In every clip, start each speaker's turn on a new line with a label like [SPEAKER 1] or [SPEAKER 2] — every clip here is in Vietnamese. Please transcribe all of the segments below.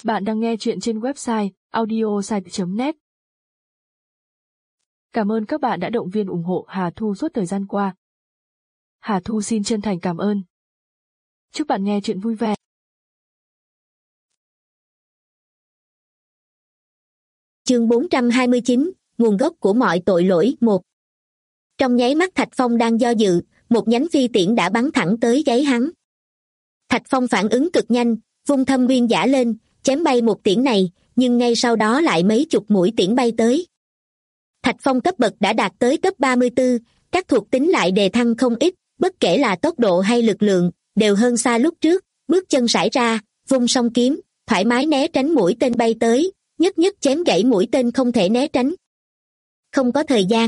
[SPEAKER 1] Bạn đang nghe chuyện trên website audiosite.net. Cảm ơn các bạn đã động viên ủng hộ Hà Thu suốt thời gian qua. Hà Thu xin chân thành cảm ơn. Chúc bạn nghe chuyện vui vẻ.
[SPEAKER 2] Chương 429, nguồn gốc của mọi tội lỗi 1. Trong nháy mắt Thạch Phong đang do dự, một nhánh phi tiễn đã bắn thẳng tới gáy hắn. Thạch Phong phản ứng cực nhanh, vung thâm nguyên giả lên, chém bay một tiễn này, nhưng ngay sau đó lại mấy chục mũi tiễn bay tới. Thạch Phong cấp bậc đã đạt tới cấp 34, các thuộc tính lại đề thăng không ít, bất kể là tốc độ hay lực lượng, đều hơn xa lúc trước, bước chân sải ra, vung song kiếm, thoải mái né tránh mũi tên bay tới, nhất nhất chém gãy mũi tên không thể né tránh. Không có thời gian.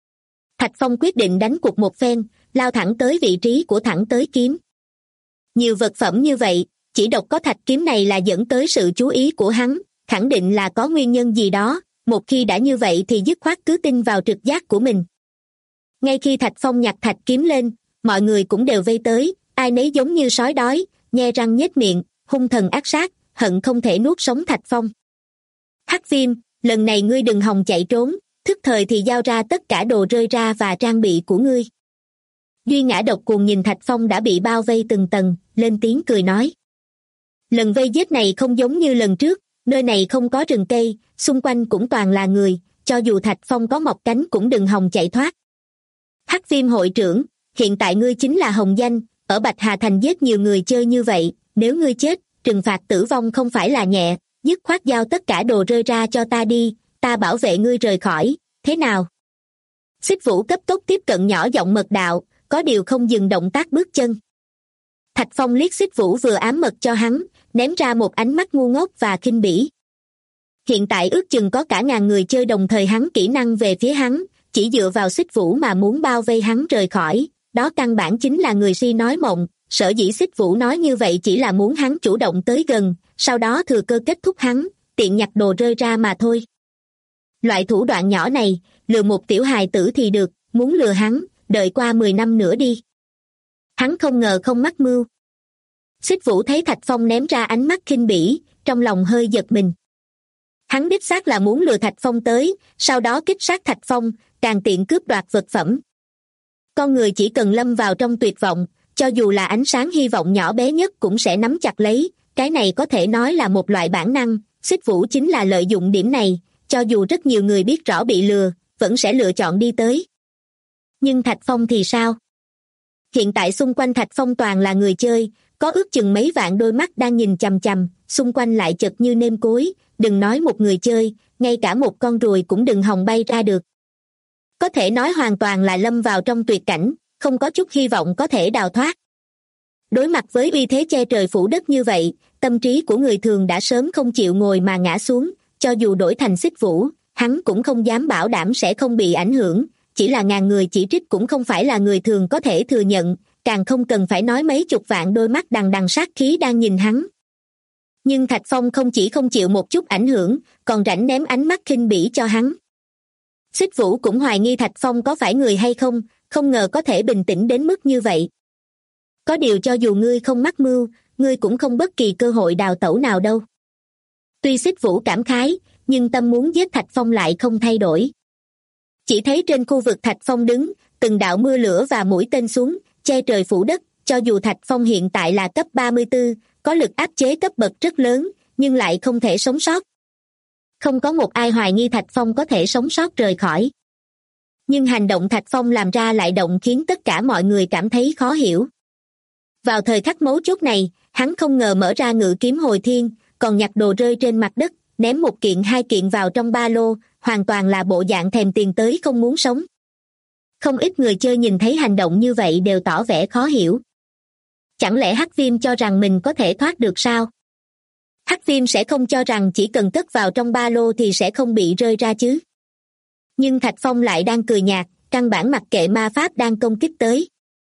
[SPEAKER 2] Thạch Phong quyết định đánh cuộc một phen, lao thẳng tới vị trí của thẳng tới kiếm. Nhiều vật phẩm như vậy, chỉ độc có thạch kiếm này là dẫn tới sự chú ý của hắn, khẳng định là có nguyên nhân gì đó, một khi đã như vậy thì dứt khoát cứ tin vào trực giác của mình. Ngay khi Thạch Phong nhặt thạch kiếm lên, mọi người cũng đều vây tới, ai nấy giống như sói đói, nhe răng nhếch miệng, hung thần ác sát, hận không thể nuốt sống Thạch Phong. Hắc Viêm, lần này ngươi đừng hòng chạy trốn, thức thời thì giao ra tất cả đồ rơi ra và trang bị của ngươi. Duy Ngã độc cuồng nhìn Thạch Phong đã bị bao vây từng tầng, lên tiếng cười nói. Lần vây giết này không giống như lần trước, nơi này không có rừng cây, xung quanh cũng toàn là người, cho dù Thạch Phong có mọc cánh cũng đừng hòng chạy thoát. Hắc Viêm hội trưởng, hiện tại ngươi chính là hồng danh, ở Bạch Hà Thành giết nhiều người chơi như vậy, nếu ngươi chết, trừng phạt tử vong không phải là nhẹ, dứt khoát giao tất cả đồ rơi ra cho ta đi, ta bảo vệ ngươi rời khỏi, thế nào? Xích Vũ cấp tốc tiếp cận nhỏ giọng mật đạo, có điều không dừng động tác bước chân. Thạch Phong liếc Xích Vũ vừa ám mật cho hắn, ném ra một ánh mắt ngu ngốc và khinh bỉ. Hiện tại ước chừng có cả ngàn người chơi đồng thời hắn kỹ năng về phía hắn, chỉ dựa vào Xích Vũ mà muốn bao vây hắn rời khỏi, đó căn bản chính là người si nói mộng, sở dĩ Xích Vũ nói như vậy chỉ là muốn hắn chủ động tới gần, sau đó thừa cơ kết thúc hắn, tiện nhặt đồ rơi ra mà thôi. Loại thủ đoạn nhỏ này, lừa một tiểu hài tử thì được, muốn lừa hắn, đợi qua 10 năm nữa đi. Hắn không ngờ không mắc mưu. Xích Vũ thấy Thạch Phong ném ra ánh mắt khinh bỉ, trong lòng hơi giật mình. Hắn đích xác là muốn lừa Thạch Phong tới, sau đó kích sát Thạch Phong, càng tiện cướp đoạt vật phẩm. Con người chỉ cần lâm vào trong tuyệt vọng, cho dù là ánh sáng hy vọng nhỏ bé nhất cũng sẽ nắm chặt lấy, cái này có thể nói là một loại bản năng, Xích Vũ chính là lợi dụng điểm này, cho dù rất nhiều người biết rõ bị lừa, vẫn sẽ lựa chọn đi tới. Nhưng Thạch Phong thì sao? Hiện tại xung quanh Thạch Phong toàn là người chơi, có ước chừng mấy vạn đôi mắt đang nhìn chằm chằm, xung quanh lại chật như nêm cối, đừng nói một người chơi, ngay cả một con ruồi cũng đừng hòng bay ra được. Có thể nói hoàn toàn là lâm vào trong tuyệt cảnh, không có chút hy vọng có thể đào thoát. Đối mặt với uy thế che trời phủ đất như vậy, tâm trí của người thường đã sớm không chịu ngồi mà ngã xuống, cho dù đổi thành Xích Vũ, hắn cũng không dám bảo đảm sẽ không bị ảnh hưởng, chỉ là ngàn người chỉ trích cũng không phải là người thường có thể thừa nhận, càng không cần phải nói mấy chục vạn đôi mắt đằng đằng sát khí đang nhìn hắn. Nhưng Thạch Phong không chỉ không chịu một chút ảnh hưởng, còn rảnh ném ánh mắt khinh bỉ cho hắn. Xích Vũ cũng hoài nghi Thạch Phong có phải người hay không, không ngờ có thể bình tĩnh đến mức như vậy. Có điều cho dù ngươi không mắc mưu, ngươi cũng không bất kỳ cơ hội đào tẩu nào đâu. Tuy Xích Vũ cảm khái, nhưng tâm muốn giết Thạch Phong lại không thay đổi. Chỉ thấy trên khu vực Thạch Phong đứng, từng đạo mưa lửa và mũi tên xuống, che trời phủ đất, cho dù Thạch Phong hiện tại là cấp 34, có lực áp chế cấp bậc rất lớn, nhưng lại không thể sống sót. Không có một ai hoài nghi Thạch Phong có thể sống sót rời khỏi. Nhưng hành động Thạch Phong làm ra lại động khiến tất cả mọi người cảm thấy khó hiểu. Vào thời khắc mấu chốt này, hắn không ngờ mở ra ngự kiếm hồi thiên, còn nhặt đồ rơi trên mặt đất, ném một kiện hai kiện vào trong ba lô, hoàn toàn là bộ dạng thèm tiền tới không muốn sống. Không ít người chơi nhìn thấy hành động như vậy đều tỏ vẻ khó hiểu. Chẳng lẽ Hắc Viêm cho rằng mình có thể thoát được sao? Hắc Viêm sẽ không cho rằng chỉ cần cất vào trong ba lô thì sẽ không bị rơi ra chứ. Nhưng Thạch Phong lại đang cười nhạt, căn bản mặc kệ ma pháp đang công kích tới.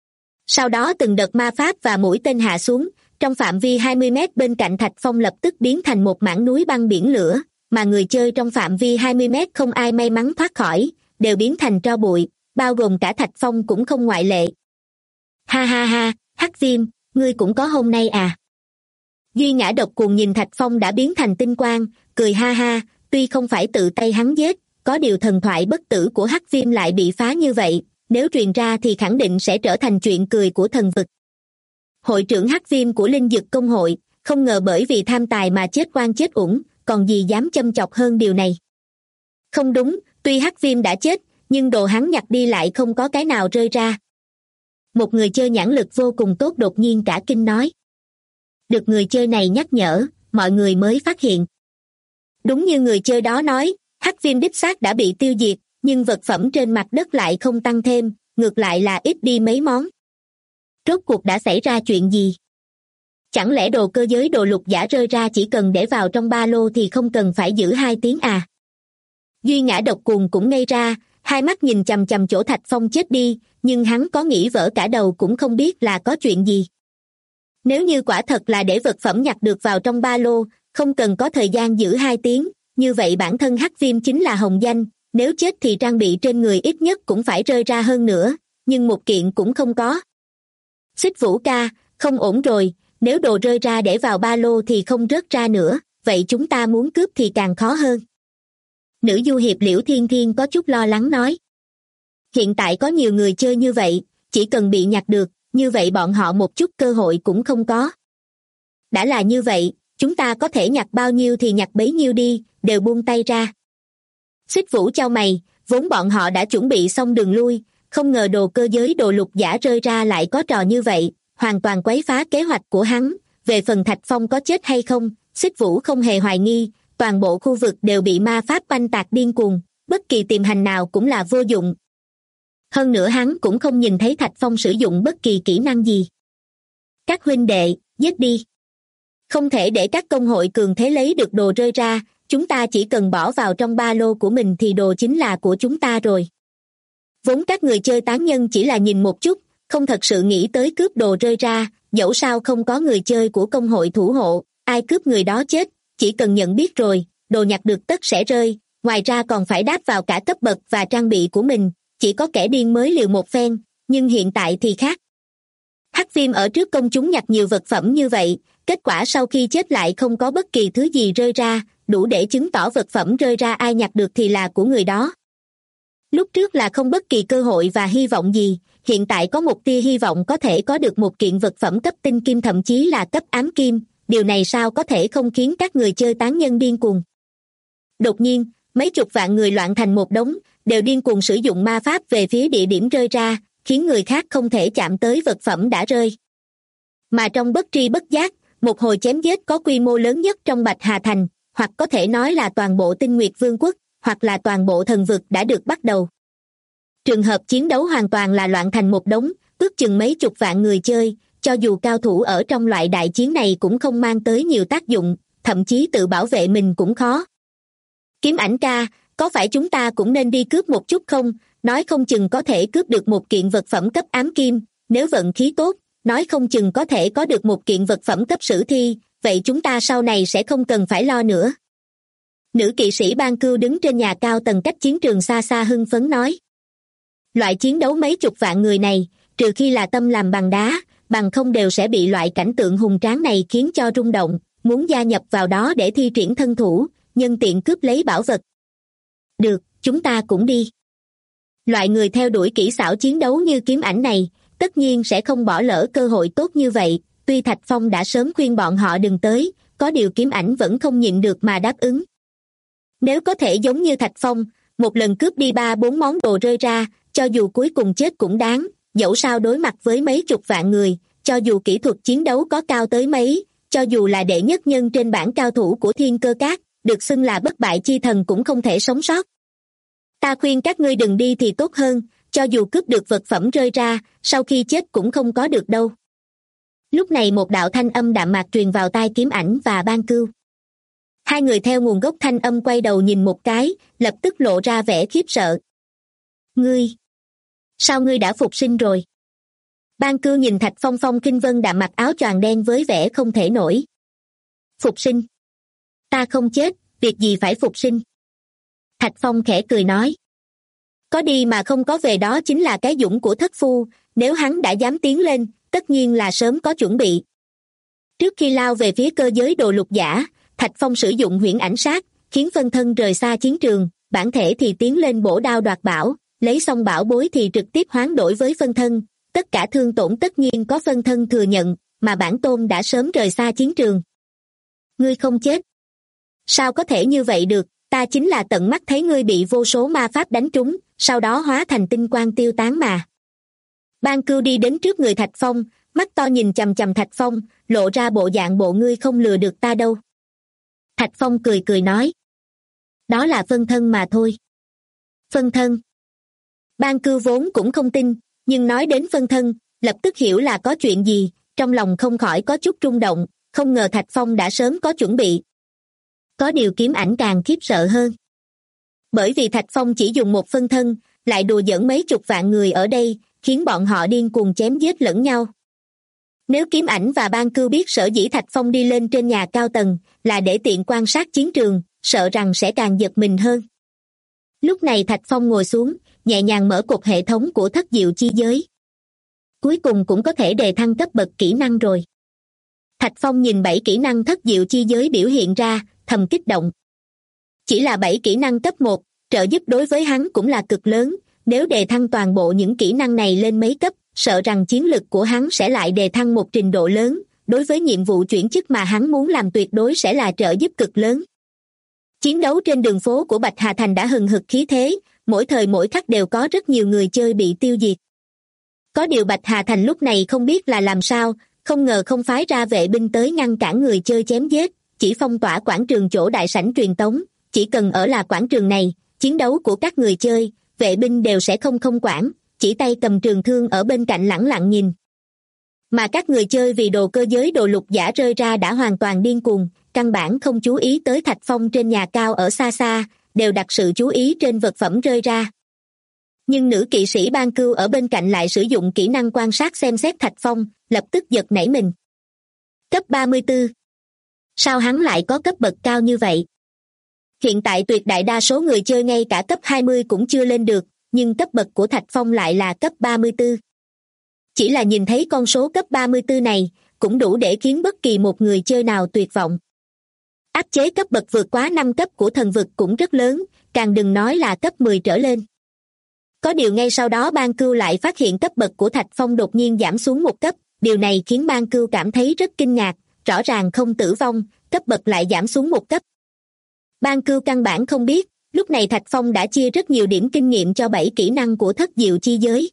[SPEAKER 2] Sau đó từng đợt ma pháp và mũi tên hạ xuống, trong phạm vi 20 mét bên cạnh Thạch Phong lập tức biến thành một mảng núi băng biển lửa, mà người chơi trong phạm vi 20 mét không ai may mắn thoát khỏi, đều biến thành tro bụi, bao gồm cả Thạch Phong cũng không ngoại lệ. Ha ha ha, Hắc Viêm, ngươi cũng có hôm nay à? Duy Ngã Độc Cuồng nhìn Thạch Phong đã biến thành tinh quang, cười ha ha, tuy không phải tự tay hắn giết, có điều thần thoại bất tử của Hắc Viêm lại bị phá như vậy, nếu truyền ra thì khẳng định sẽ trở thành chuyện cười của thần vực. Hội trưởng Hắc Viêm của Linh Dực Công hội, không ngờ bởi vì tham tài mà chết oan chết uổng, còn gì dám châm chọc hơn điều này. Không đúng, tuy Hắc Viêm đã chết, nhưng đồ hắn nhặt đi lại không có cái nào rơi ra. Một người chơi nhãn lực vô cùng tốt đột nhiên cả kinh nói. Được người chơi này nhắc nhở, mọi người mới phát hiện. Đúng như người chơi đó nói, Hắc Viêm đích xác đã bị tiêu diệt, nhưng vật phẩm trên mặt đất lại không tăng thêm, ngược lại là ít đi mấy món. Rốt cuộc đã xảy ra chuyện gì? Chẳng lẽ đồ cơ giới đồ lục giả rơi ra chỉ cần để vào trong ba lô thì không cần phải giữ 2 tiếng à? Duy Ngã Độc Cuồng cũng ngây ra, hai mắt nhìn chằm chằm chỗ Thạch Phong chết đi, nhưng hắn có nghĩ vỡ cả đầu cũng không biết là có chuyện gì. Nếu như quả thật là để vật phẩm nhặt được vào trong ba lô, không cần có thời gian giữ 2 tiếng, như vậy bản thân Hắc Viêm chính là hồng danh, nếu chết thì trang bị trên người ít nhất cũng phải rơi ra hơn nữa, nhưng một kiện cũng không có. Xích Vũ ca, không ổn rồi, nếu đồ rơi ra để vào ba lô thì không rớt ra nữa, vậy chúng ta muốn cướp thì càng khó hơn. Nữ du hiệp Liễu Thiên Thiên có chút lo lắng nói. Hiện tại có nhiều người chơi như vậy, chỉ cần bị nhặt được, như vậy bọn họ một chút cơ hội cũng không có. Đã là như vậy, chúng ta có thể nhặt bao nhiêu thì nhặt bấy nhiêu đi, đều buông tay ra. Xích Vũ chau mày, vốn bọn họ đã chuẩn bị xong đường lui, không ngờ đồ cơ giới đồ lục giả rơi ra lại có trò như vậy, hoàn toàn quấy phá kế hoạch của hắn. Về phần Thạch Phong có chết hay không, Xích Vũ không hề hoài nghi, toàn bộ khu vực đều bị ma pháp oanh tạc điên cuồng, bất kỳ tiềm hành nào cũng là vô dụng. Hơn nữa hắn cũng không nhìn thấy Thạch Phong sử dụng bất kỳ kỹ năng gì. Các huynh đệ, giết đi. Không thể để các công hội cường thế lấy được đồ rơi ra, chúng ta chỉ cần bỏ vào trong ba lô của mình thì đồ chính là của chúng ta rồi. Vốn các người chơi tán nhân chỉ là nhìn một chút, không thật sự nghĩ tới cướp đồ rơi ra, dẫu sao không có người chơi của công hội thủ hộ, ai cướp người đó chết, chỉ cần nhận biết rồi, đồ nhặt được tất sẽ rơi, ngoài ra còn phải đáp vào cả cấp bậc và trang bị của mình, chỉ có kẻ điên mới liều một phen, nhưng hiện tại thì khác. Hắc Viêm ở trước công chúng nhặt nhiều vật phẩm như vậy, kết quả sau khi chết lại không có bất kỳ thứ gì rơi ra, đủ để chứng tỏ vật phẩm rơi ra ai nhặt được thì là của người đó. Lúc trước là không bất kỳ cơ hội và hy vọng gì, hiện tại có một tia hy vọng có thể có được một kiện vật phẩm cấp tinh kim thậm chí là cấp ám kim, điều này sao có thể không khiến các người chơi tán nhân điên cuồng. Đột nhiên, mấy chục vạn người loạn thành một đống, đều điên cuồng sử dụng ma pháp về phía địa điểm rơi ra, khiến người khác không thể chạm tới vật phẩm đã rơi. Mà trong bất tri bất giác, một hồi chém giết có quy mô lớn nhất trong Bạch Hà Thành, hoặc có thể nói là toàn bộ Tinh Nguyệt Vương quốc, hoặc là toàn bộ thần vực đã được bắt đầu. Trường hợp chiến đấu hoàn toàn là loạn thành một đống, ước chừng mấy chục vạn người chơi, cho dù cao thủ ở trong loại đại chiến này cũng không mang tới nhiều tác dụng, thậm chí tự bảo vệ mình cũng khó. Kiếm Ảnh ca, có phải chúng ta cũng nên đi cướp một chút không? Nói không chừng có thể cướp được một kiện vật phẩm cấp ám kim, nếu vận khí tốt, nói không chừng có thể có được một kiện vật phẩm cấp sử thi, vậy chúng ta sau này sẽ không cần phải lo nữa. Nữ kỵ sĩ Ban Cưu đứng trên nhà cao tầng cách chiến trường xa xa hưng phấn nói. Loại chiến đấu mấy chục vạn người này, trừ khi là tâm làm bằng đá, bằng không đều sẽ bị loại cảnh tượng hùng tráng này khiến cho rung động, muốn gia nhập vào đó để thi triển thân thủ, nhân tiện cướp lấy bảo vật. Được, chúng ta cũng đi. Loại người theo đuổi kỹ xảo chiến đấu như Kiếm Ảnh này, tất nhiên sẽ không bỏ lỡ cơ hội tốt như vậy, tuy Thạch Phong đã sớm khuyên bọn họ đừng tới, có điều Kiếm Ảnh vẫn không nhịn được mà đáp ứng. Nếu có thể giống như Thạch Phong, một lần cướp đi 3-4 món đồ rơi ra, cho dù cuối cùng chết cũng đáng, dẫu sao đối mặt với mấy chục vạn người, cho dù kỹ thuật chiến đấu có cao tới mấy, cho dù là đệ nhất nhân trên bảng cao thủ của Thiên Cơ Các, được xưng là bất bại chi thần cũng không thể sống sót. Ta khuyên các ngươi đừng đi thì tốt hơn, cho dù cướp được vật phẩm rơi ra, sau khi chết cũng không có được đâu. Lúc này một đạo thanh âm đạm mạc truyền vào tai Kiếm Ảnh và Ban Cưu. Hai người theo nguồn gốc thanh âm quay đầu nhìn một cái, lập tức lộ ra vẻ khiếp sợ. Ngươi! Sao ngươi đã phục sinh rồi? Ban Cưu nhìn Thạch Phong phong kinh vân đạm mặc áo choàng đen với vẻ không thể nổi. Phục sinh? Ta không chết, việc gì phải phục sinh? Thạch Phong khẽ cười nói. Có đi mà không có về đó chính là cái dũng của thất phu, nếu hắn đã dám tiến lên, tất nhiên là sớm có chuẩn bị. Trước khi lao về phía cơ giới đồ lục giả, Thạch Phong sử dụng huyễn ảnh sát, khiến phân thân rời xa chiến trường, bản thể thì tiến lên bổ đao đoạt bảo, lấy xong bảo bối thì trực tiếp hoán đổi với phân thân. Tất cả thương tổn tất nhiên có phân thân thừa nhận, mà bản tôn đã sớm rời xa chiến trường. Ngươi không chết. Sao có thể như vậy được, ta chính là tận mắt thấy ngươi bị vô số ma pháp đánh trúng, sau đó hóa thành tinh quang tiêu tán mà. Ban Cưu đi đến trước người Thạch Phong, mắt to nhìn chằm chằm Thạch Phong, lộ ra bộ dạng bộ ngươi không lừa được ta đâu. Thạch Phong cười cười nói. Đó là phân thân mà thôi. Phân thân. Ban Cưu vốn cũng không tin, nhưng nói đến phân thân, lập tức hiểu là có chuyện gì, trong lòng không khỏi có chút rung động, không ngờ Thạch Phong đã sớm có chuẩn bị. Có điều kiếm ảnh càng khiếp sợ hơn. Bởi vì Thạch Phong chỉ dùng một phân thân, lại đùa giỡn mấy chục vạn người ở đây, khiến bọn họ điên cuồng chém giết lẫn nhau. Nếu kiếm ảnh và Ban Cưu biết sở dĩ Thạch Phong đi lên trên nhà cao tầng là để tiện quan sát chiến trường, sợ rằng sẽ càng giật mình hơn. Lúc này Thạch Phong ngồi xuống, nhẹ nhàng mở cục hệ thống của thất diệu chi giới. Cuối cùng cũng có thể đề thăng cấp bậc kỹ năng rồi. Thạch Phong nhìn 7 kỹ năng thất diệu chi giới biểu hiện ra, thầm kích động. Chỉ là 7 kỹ năng cấp 1, trợ giúp đối với hắn cũng là cực lớn, nếu đề thăng toàn bộ những kỹ năng này lên mấy cấp, sợ rằng chiến lực của hắn sẽ lại đề thăng một trình độ lớn, đối với nhiệm vụ chuyển chức mà hắn muốn làm tuyệt đối sẽ là trợ giúp cực lớn. Chiến đấu trên đường phố của Bạch Hà Thành đã hừng hực khí thế, mỗi thời mỗi khắc đều có rất nhiều người chơi bị tiêu diệt. Có điều Bạch Hà Thành lúc này không biết là làm sao, không ngờ không phái ra vệ binh tới ngăn cản người chơi chém giết, chỉ phong tỏa quảng trường chỗ đại sảnh truyền tống, chỉ cần ở là quảng trường này, chiến đấu của các người chơi, vệ binh đều sẽ không quản, chỉ tay cầm trường thương ở bên cạnh lẳng lặng nhìn. Mà các người chơi vì đồ cơ giới đồ lục giả rơi ra đã hoàn toàn điên cuồng, căn bản không chú ý tới Thạch Phong trên nhà cao ở xa xa, đều đặt sự chú ý trên vật phẩm rơi ra. Nhưng nữ kỵ sĩ Ban Cưu ở bên cạnh lại sử dụng kỹ năng quan sát xem xét Thạch Phong, lập tức giật nảy mình. Cấp 34. Sao hắn lại có cấp bậc cao như vậy? Hiện tại tuyệt đại đa số người chơi ngay cả cấp 20 cũng chưa lên được, nhưng cấp bậc của Thạch Phong lại là cấp 34. Chỉ là nhìn thấy con số cấp 34 này, cũng đủ để khiến bất kỳ một người chơi nào tuyệt vọng. Áp chế cấp bậc vượt quá 5 cấp của thần vực cũng rất lớn, càng đừng nói là cấp 10 trở lên. Có điều ngay sau đó Ban Cưu lại phát hiện cấp bậc của Thạch Phong đột nhiên giảm xuống một cấp, điều này khiến Ban Cưu cảm thấy rất kinh ngạc, rõ ràng không tử vong, cấp bậc lại giảm xuống một cấp. Ban Cưu căn bản không biết, lúc này Thạch Phong đã chia rất nhiều điểm kinh nghiệm cho 7 kỹ năng của thất diệu chi giới.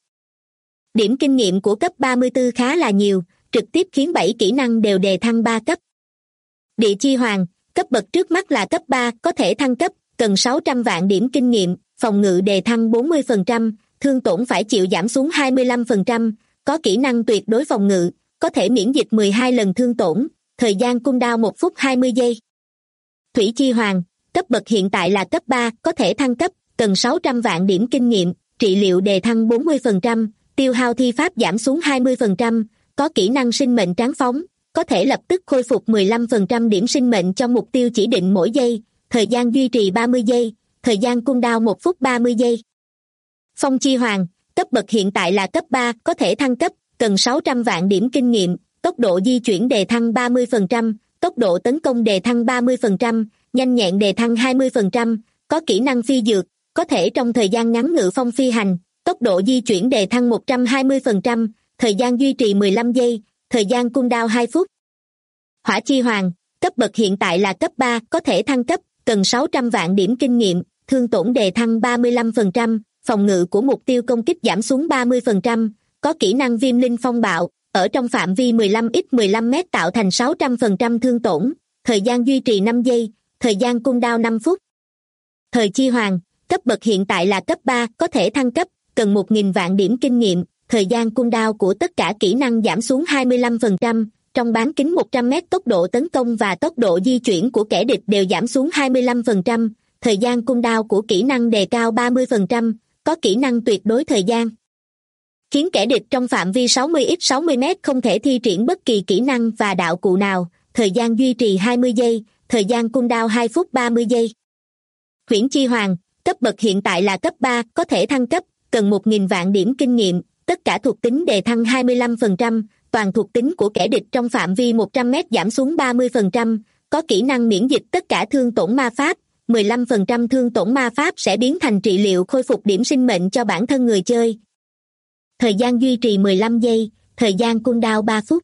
[SPEAKER 2] Điểm kinh nghiệm của cấp 34 khá là nhiều, trực tiếp khiến 7 kỹ năng đều đề thăng 3 cấp. Địa chi hoàng, cấp bậc trước mắt là cấp 3, có thể thăng cấp, cần 600 vạn điểm kinh nghiệm, phòng ngự đề thăng 40%, thương tổn phải chịu giảm xuống 25%, có kỹ năng tuyệt đối phòng ngự, có thể miễn dịch 12 lần thương tổn, thời gian cooldown 1 phút 20 giây. Thủy chi hoàng, cấp bậc hiện tại là cấp 3, có thể thăng cấp, cần 600 vạn điểm kinh nghiệm, trị liệu đề thăng 40%, tiêu hao thi pháp giảm xuống 20%, có kỹ năng sinh mệnh tráng phóng, có thể lập tức khôi phục 15% điểm sinh mệnh cho mục tiêu chỉ định mỗi giây, thời gian duy trì 30 giây, thời gian cooldown 1 phút 30 giây. Phong chi hoàng, cấp bậc hiện tại là cấp 3, có thể thăng cấp, cần 600 vạn điểm kinh nghiệm, tốc độ di chuyển đề thăng 30%, tốc độ tấn công đề thăng 30%, nhanh nhẹn đề thăng 20%, có kỹ năng phi dược, có thể trong thời gian ngắn ngự phong phi hành, tốc độ di chuyển đề thăng 120%, thời gian duy trì 15 giây, thời gian cooldown 2 phút. Hỏa chi hoàng, cấp bậc hiện tại là cấp 3, có thể thăng cấp, cần 600 vạn điểm kinh nghiệm, thương tổn đề thăng 35%, phòng ngự của mục tiêu công kích giảm xuống 30%, có kỹ năng viêm linh phong bạo, ở trong phạm vi 15x15 m tạo thành 600% thương tổn, thời gian duy trì 5 giây, thời gian cooldown 5 phút. Thời chi hoàng, cấp bậc hiện tại là cấp 3, có thể thăng cấp, cần 1.000 vạn điểm kinh nghiệm, thời gian cooldown của tất cả kỹ năng giảm xuống 25%, trong bán kính 100 m tốc độ tấn công và tốc độ di chuyển của kẻ địch đều giảm xuống 25%, thời gian cooldown của kỹ năng đề cao 30%, có kỹ năng tuyệt đối thời gian, khiến kẻ địch trong phạm vi 60x60 m không thể thi triển bất kỳ kỹ năng và đạo cụ nào, thời gian duy trì 20 giây, thời gian cooldown 2 phút 30 giây. Huyễn chi hoàng, cấp bậc hiện tại là cấp 3, có thể thăng cấp, cần 1.000 vạn điểm kinh nghiệm, tất cả thuộc tính đề thăng 25%, toàn thuộc tính của kẻ địch trong phạm vi 100 mét giảm xuống 30%, có kỹ năng miễn dịch tất cả thương tổn ma pháp, 15% thương tổn ma pháp sẽ biến thành trị liệu khôi phục điểm sinh mệnh cho bản thân người chơi. Thời gian duy trì 15 giây, thời gian cooldown 3 phút.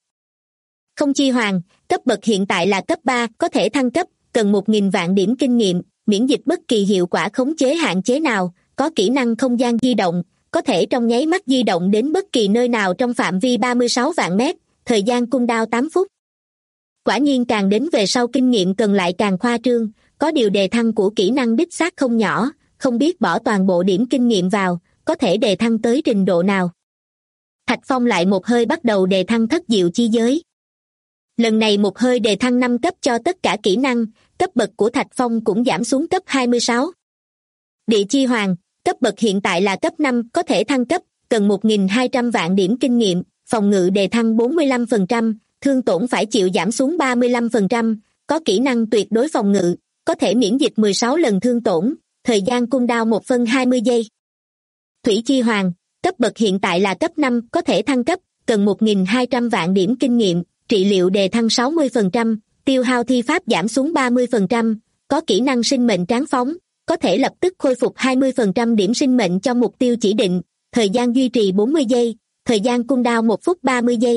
[SPEAKER 2] Không chi hoàng, cấp bậc hiện tại là cấp 3, có thể thăng cấp, cần 1.000 vạn điểm kinh nghiệm, miễn dịch bất kỳ hiệu quả khống chế hạn chế nào, có kỹ năng không gian di động, có thể trong nháy mắt di động đến bất kỳ nơi nào trong phạm vi 36 vạn mét, thời gian cooldown 8 phút. Quả nhiên càng đến về sau kinh nghiệm cần lại càng khoa trương, có điều đề thăng của kỹ năng đích xác không nhỏ, không biết bỏ toàn bộ điểm kinh nghiệm vào, có thể đề thăng tới trình độ nào. Thạch Phong lại một hơi bắt đầu đề thăng thất diệu chi giới. Lần này một hơi đề thăng 5 cấp cho tất cả kỹ năng, cấp bậc của Thạch Phong cũng giảm xuống cấp 26. Địa chi hoàng, cấp bậc hiện tại là cấp 5, có thể thăng cấp, cần 1.200 vạn điểm kinh nghiệm, phòng ngự đề thăng 45%, thương tổn phải chịu giảm xuống 35%, có kỹ năng tuyệt đối phòng ngự, có thể miễn dịch 16 lần thương tổn, thời gian cooldown 1/20 giây. Thủy chi hoàng, cấp bậc hiện tại là cấp 5, có thể thăng cấp, cần 1.200 vạn điểm kinh nghiệm, trị liệu đề thăng 60%, tiêu hao thi pháp giảm xuống 30%, có kỹ năng sinh mệnh tráng phóng, có thể lập tức khôi phục 20% điểm sinh mệnh cho mục tiêu chỉ định, thời gian duy trì 40 giây, thời gian cooldown 1 phút 30 giây.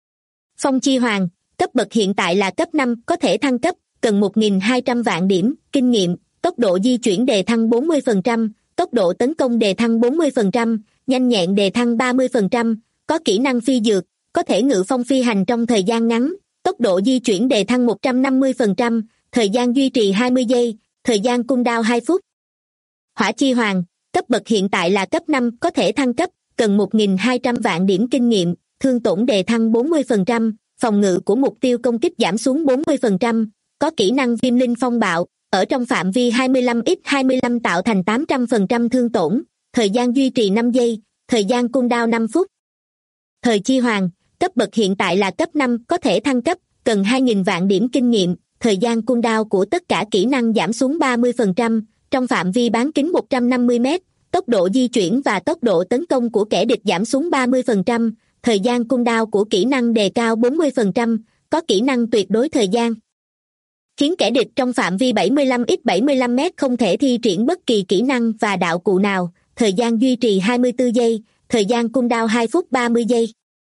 [SPEAKER 2] Phong chi hoàng, cấp bậc hiện tại là cấp 5, có thể thăng cấp, cần 1.200 vạn điểm kinh nghiệm, tốc độ di chuyển đề thăng 40%, tốc độ tấn công đề thăng 40%, nhanh nhẹn đề thăng 30%, có kỹ năng phi dược, có thể ngự phong phi hành trong thời gian ngắn, tốc độ di chuyển đề thăng 150%, thời gian duy trì 20 giây, thời gian cooldown 2 phút. Hỏa chi hoàng, cấp bậc hiện tại là cấp 5, có thể thăng cấp, cần 1.200 vạn điểm kinh nghiệm, thương tổn đề thăng 40%, phòng ngự của mục tiêu công kích giảm xuống 40%, có kỹ năng viêm linh phong bạo, ở trong phạm vi 25x25 tạo thành 800% thương tổn, thời gian duy trì 5 giây, thời gian cooldown 5 phút. Thời chi hoàng, cấp bậc hiện tại là cấp 5, có thể thăng cấp, cần 2.000 vạn điểm kinh nghiệm, thời gian cooldown của tất cả kỹ năng giảm xuống 30%, trong phạm vi bán kính 150 mét, tốc độ di chuyển và tốc độ tấn công của kẻ địch giảm xuống 30%, thời gian cooldown của kỹ năng đề cao 40%, có kỹ năng tuyệt đối thời gian, khiến kẻ địch trong phạm vi 75x75 mét không thể thi triển bất kỳ kỹ năng và đạo cụ nào, thời gian duy trì 24 giây, thời gian cooldown 2 phút 30 giây.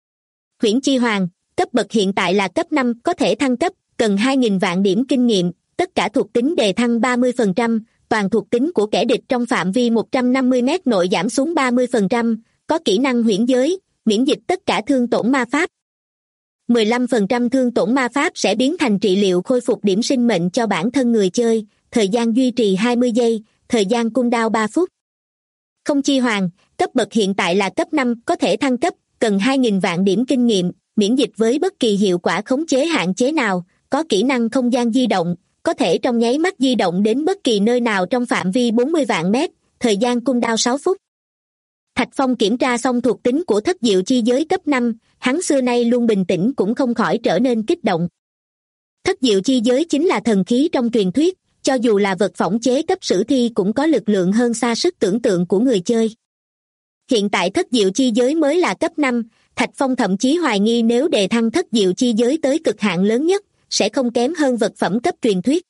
[SPEAKER 2] Huyễn chi hoàng, cấp bậc hiện tại là cấp 5, có thể thăng cấp, cần 2.000 vạn điểm kinh nghiệm, tất cả thuộc tính đề thăng 30%, toàn thuộc tính của kẻ địch trong phạm vi 150 mét nội giảm xuống 30%, có kỹ năng huyễn giới, miễn dịch tất cả thương tổn ma pháp. 15% thương tổn ma pháp sẽ biến thành trị liệu khôi phục điểm sinh mệnh cho bản thân người chơi, thời gian duy trì 20 giây, thời gian cooldown 3 phút. Không chi hoàng, cấp bậc hiện tại là cấp 5, có thể thăng cấp, cần 2.000 vạn điểm kinh nghiệm, miễn dịch với bất kỳ hiệu quả khống chế hạn chế nào, có kỹ năng không gian di động, có thể trong nháy mắt di động đến bất kỳ nơi nào trong phạm vi 40 vạn mét, thời gian cooldown 6 phút. Thạch Phong kiểm tra xong thuộc tính của thất diệu chi giới cấp 5, hắn xưa nay luôn bình tĩnh cũng không khỏi trở nên kích động. Thất diệu chi giới chính là thần khí trong truyền thuyết, cho dù là vật phỏng chế cấp sử thi cũng có lực lượng hơn xa sức tưởng tượng của người chơi. Hiện tại thất diệu chi giới mới là cấp 5, Thạch Phong thậm chí hoài nghi nếu đề thăng thất diệu chi giới tới cực hạn lớn nhất, sẽ không kém hơn vật phẩm cấp truyền thuyết.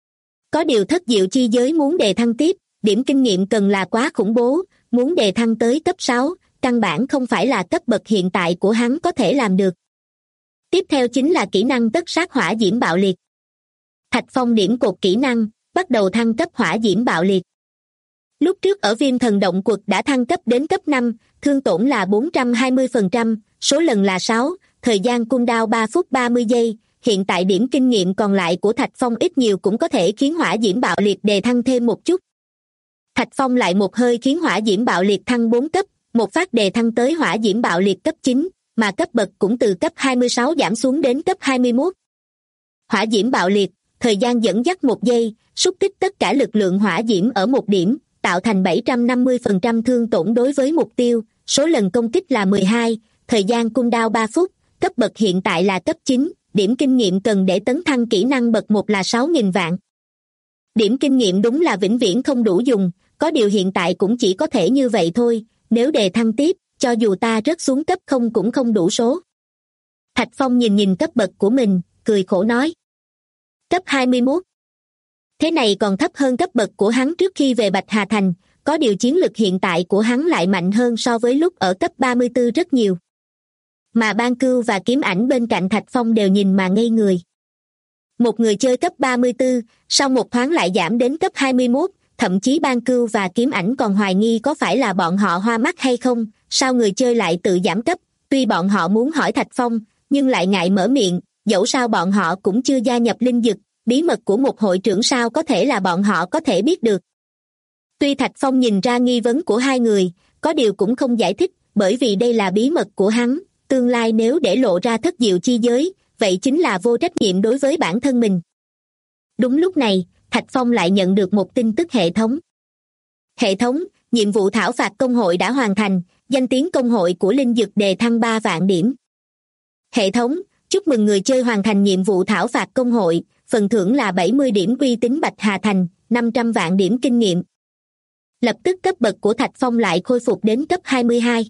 [SPEAKER 2] Có điều thất diệu chi giới muốn đề thăng tiếp, điểm kinh nghiệm cần là quá khủng bố, muốn đề thăng tới cấp 6, căn bản không phải là cấp bậc hiện tại của hắn có thể làm được. Tiếp theo chính là kỹ năng tất sát hỏa diễm bạo liệt. Thạch Phong điểm cột kỹ năng, bắt đầu thăng cấp hỏa diễm bạo liệt. Lúc trước ở Viêm Thần Động Quật đã thăng cấp đến cấp 5, thương tổn là 420%, số lần là 6, thời gian cooldown 3 phút 30 giây, hiện tại điểm kinh nghiệm còn lại của Thạch Phong ít nhiều cũng có thể khiến hỏa diễm bạo liệt đề thăng thêm một chút. Thạch Phong lại một hơi khiến hỏa diễm bạo liệt thăng 4 cấp, một phát đề thăng tới hỏa diễm bạo liệt cấp 9, mà cấp bậc cũng từ cấp 26 giảm xuống đến cấp 21. Hỏa diễm bạo liệt, thời gian dẫn dắt 1 giây, xúc tích tất cả lực lượng hỏa diễm ở một điểm, tạo thành 750% thương tổn đối với mục tiêu, số lần công kích là 12, thời gian cooldown 3 phút, cấp bậc hiện tại là cấp 9, điểm kinh nghiệm cần để tấn thăng kỹ năng bậc 1 là 6.000 vạn. Điểm kinh nghiệm đúng là vĩnh viễn không đủ dùng, có điều hiện tại cũng chỉ có thể như vậy thôi, nếu đề thăng tiếp, cho dù ta rớt xuống cấp 0 cũng không đủ số. Thạch Phong nhìn nhìn cấp bậc của mình, cười khổ nói. Cấp 21. Thế này còn thấp hơn cấp bậc của hắn trước khi về Bạch Hà Thành, có điều chiến lực hiện tại của hắn lại mạnh hơn so với lúc ở cấp 34 rất nhiều. Mà Ban Cưu và Kiếm Ảnh bên cạnh Thạch Phong đều nhìn mà ngây người. Một người chơi cấp 34, sau một thoáng lại giảm đến cấp 21, thậm chí Ban Cưu và Kiếm Ảnh còn hoài nghi có phải là bọn họ hoa mắt hay không, sao người chơi lại tự giảm cấp, tuy bọn họ muốn hỏi Thạch Phong, nhưng lại ngại mở miệng, dẫu sao bọn họ cũng chưa gia nhập linh dực, bí mật của một hội trưởng sao có thể là bọn họ có thể biết được. Tuy Thạch Phong nhìn ra nghi vấn của hai người, có điều cũng không giải thích, bởi vì đây là bí mật của hắn, tương lai nếu để lộ ra thất diệu chi giới, vậy chính là vô trách nhiệm đối với bản thân mình. Đúng lúc này, Thạch Phong lại nhận được một tin tức hệ thống. Hệ thống, nhiệm vụ thảo phạt công hội đã hoàn thành, danh tiếng công hội của linh dực đề thăng 3 vạn điểm. Hệ thống, chúc mừng người chơi hoàn thành nhiệm vụ thảo phạt công hội, phần thưởng là 70 điểm uy tín Bạch Hà Thành, 500 vạn điểm kinh nghiệm. Lập tức cấp bậc của Thạch Phong lại khôi phục đến cấp 22.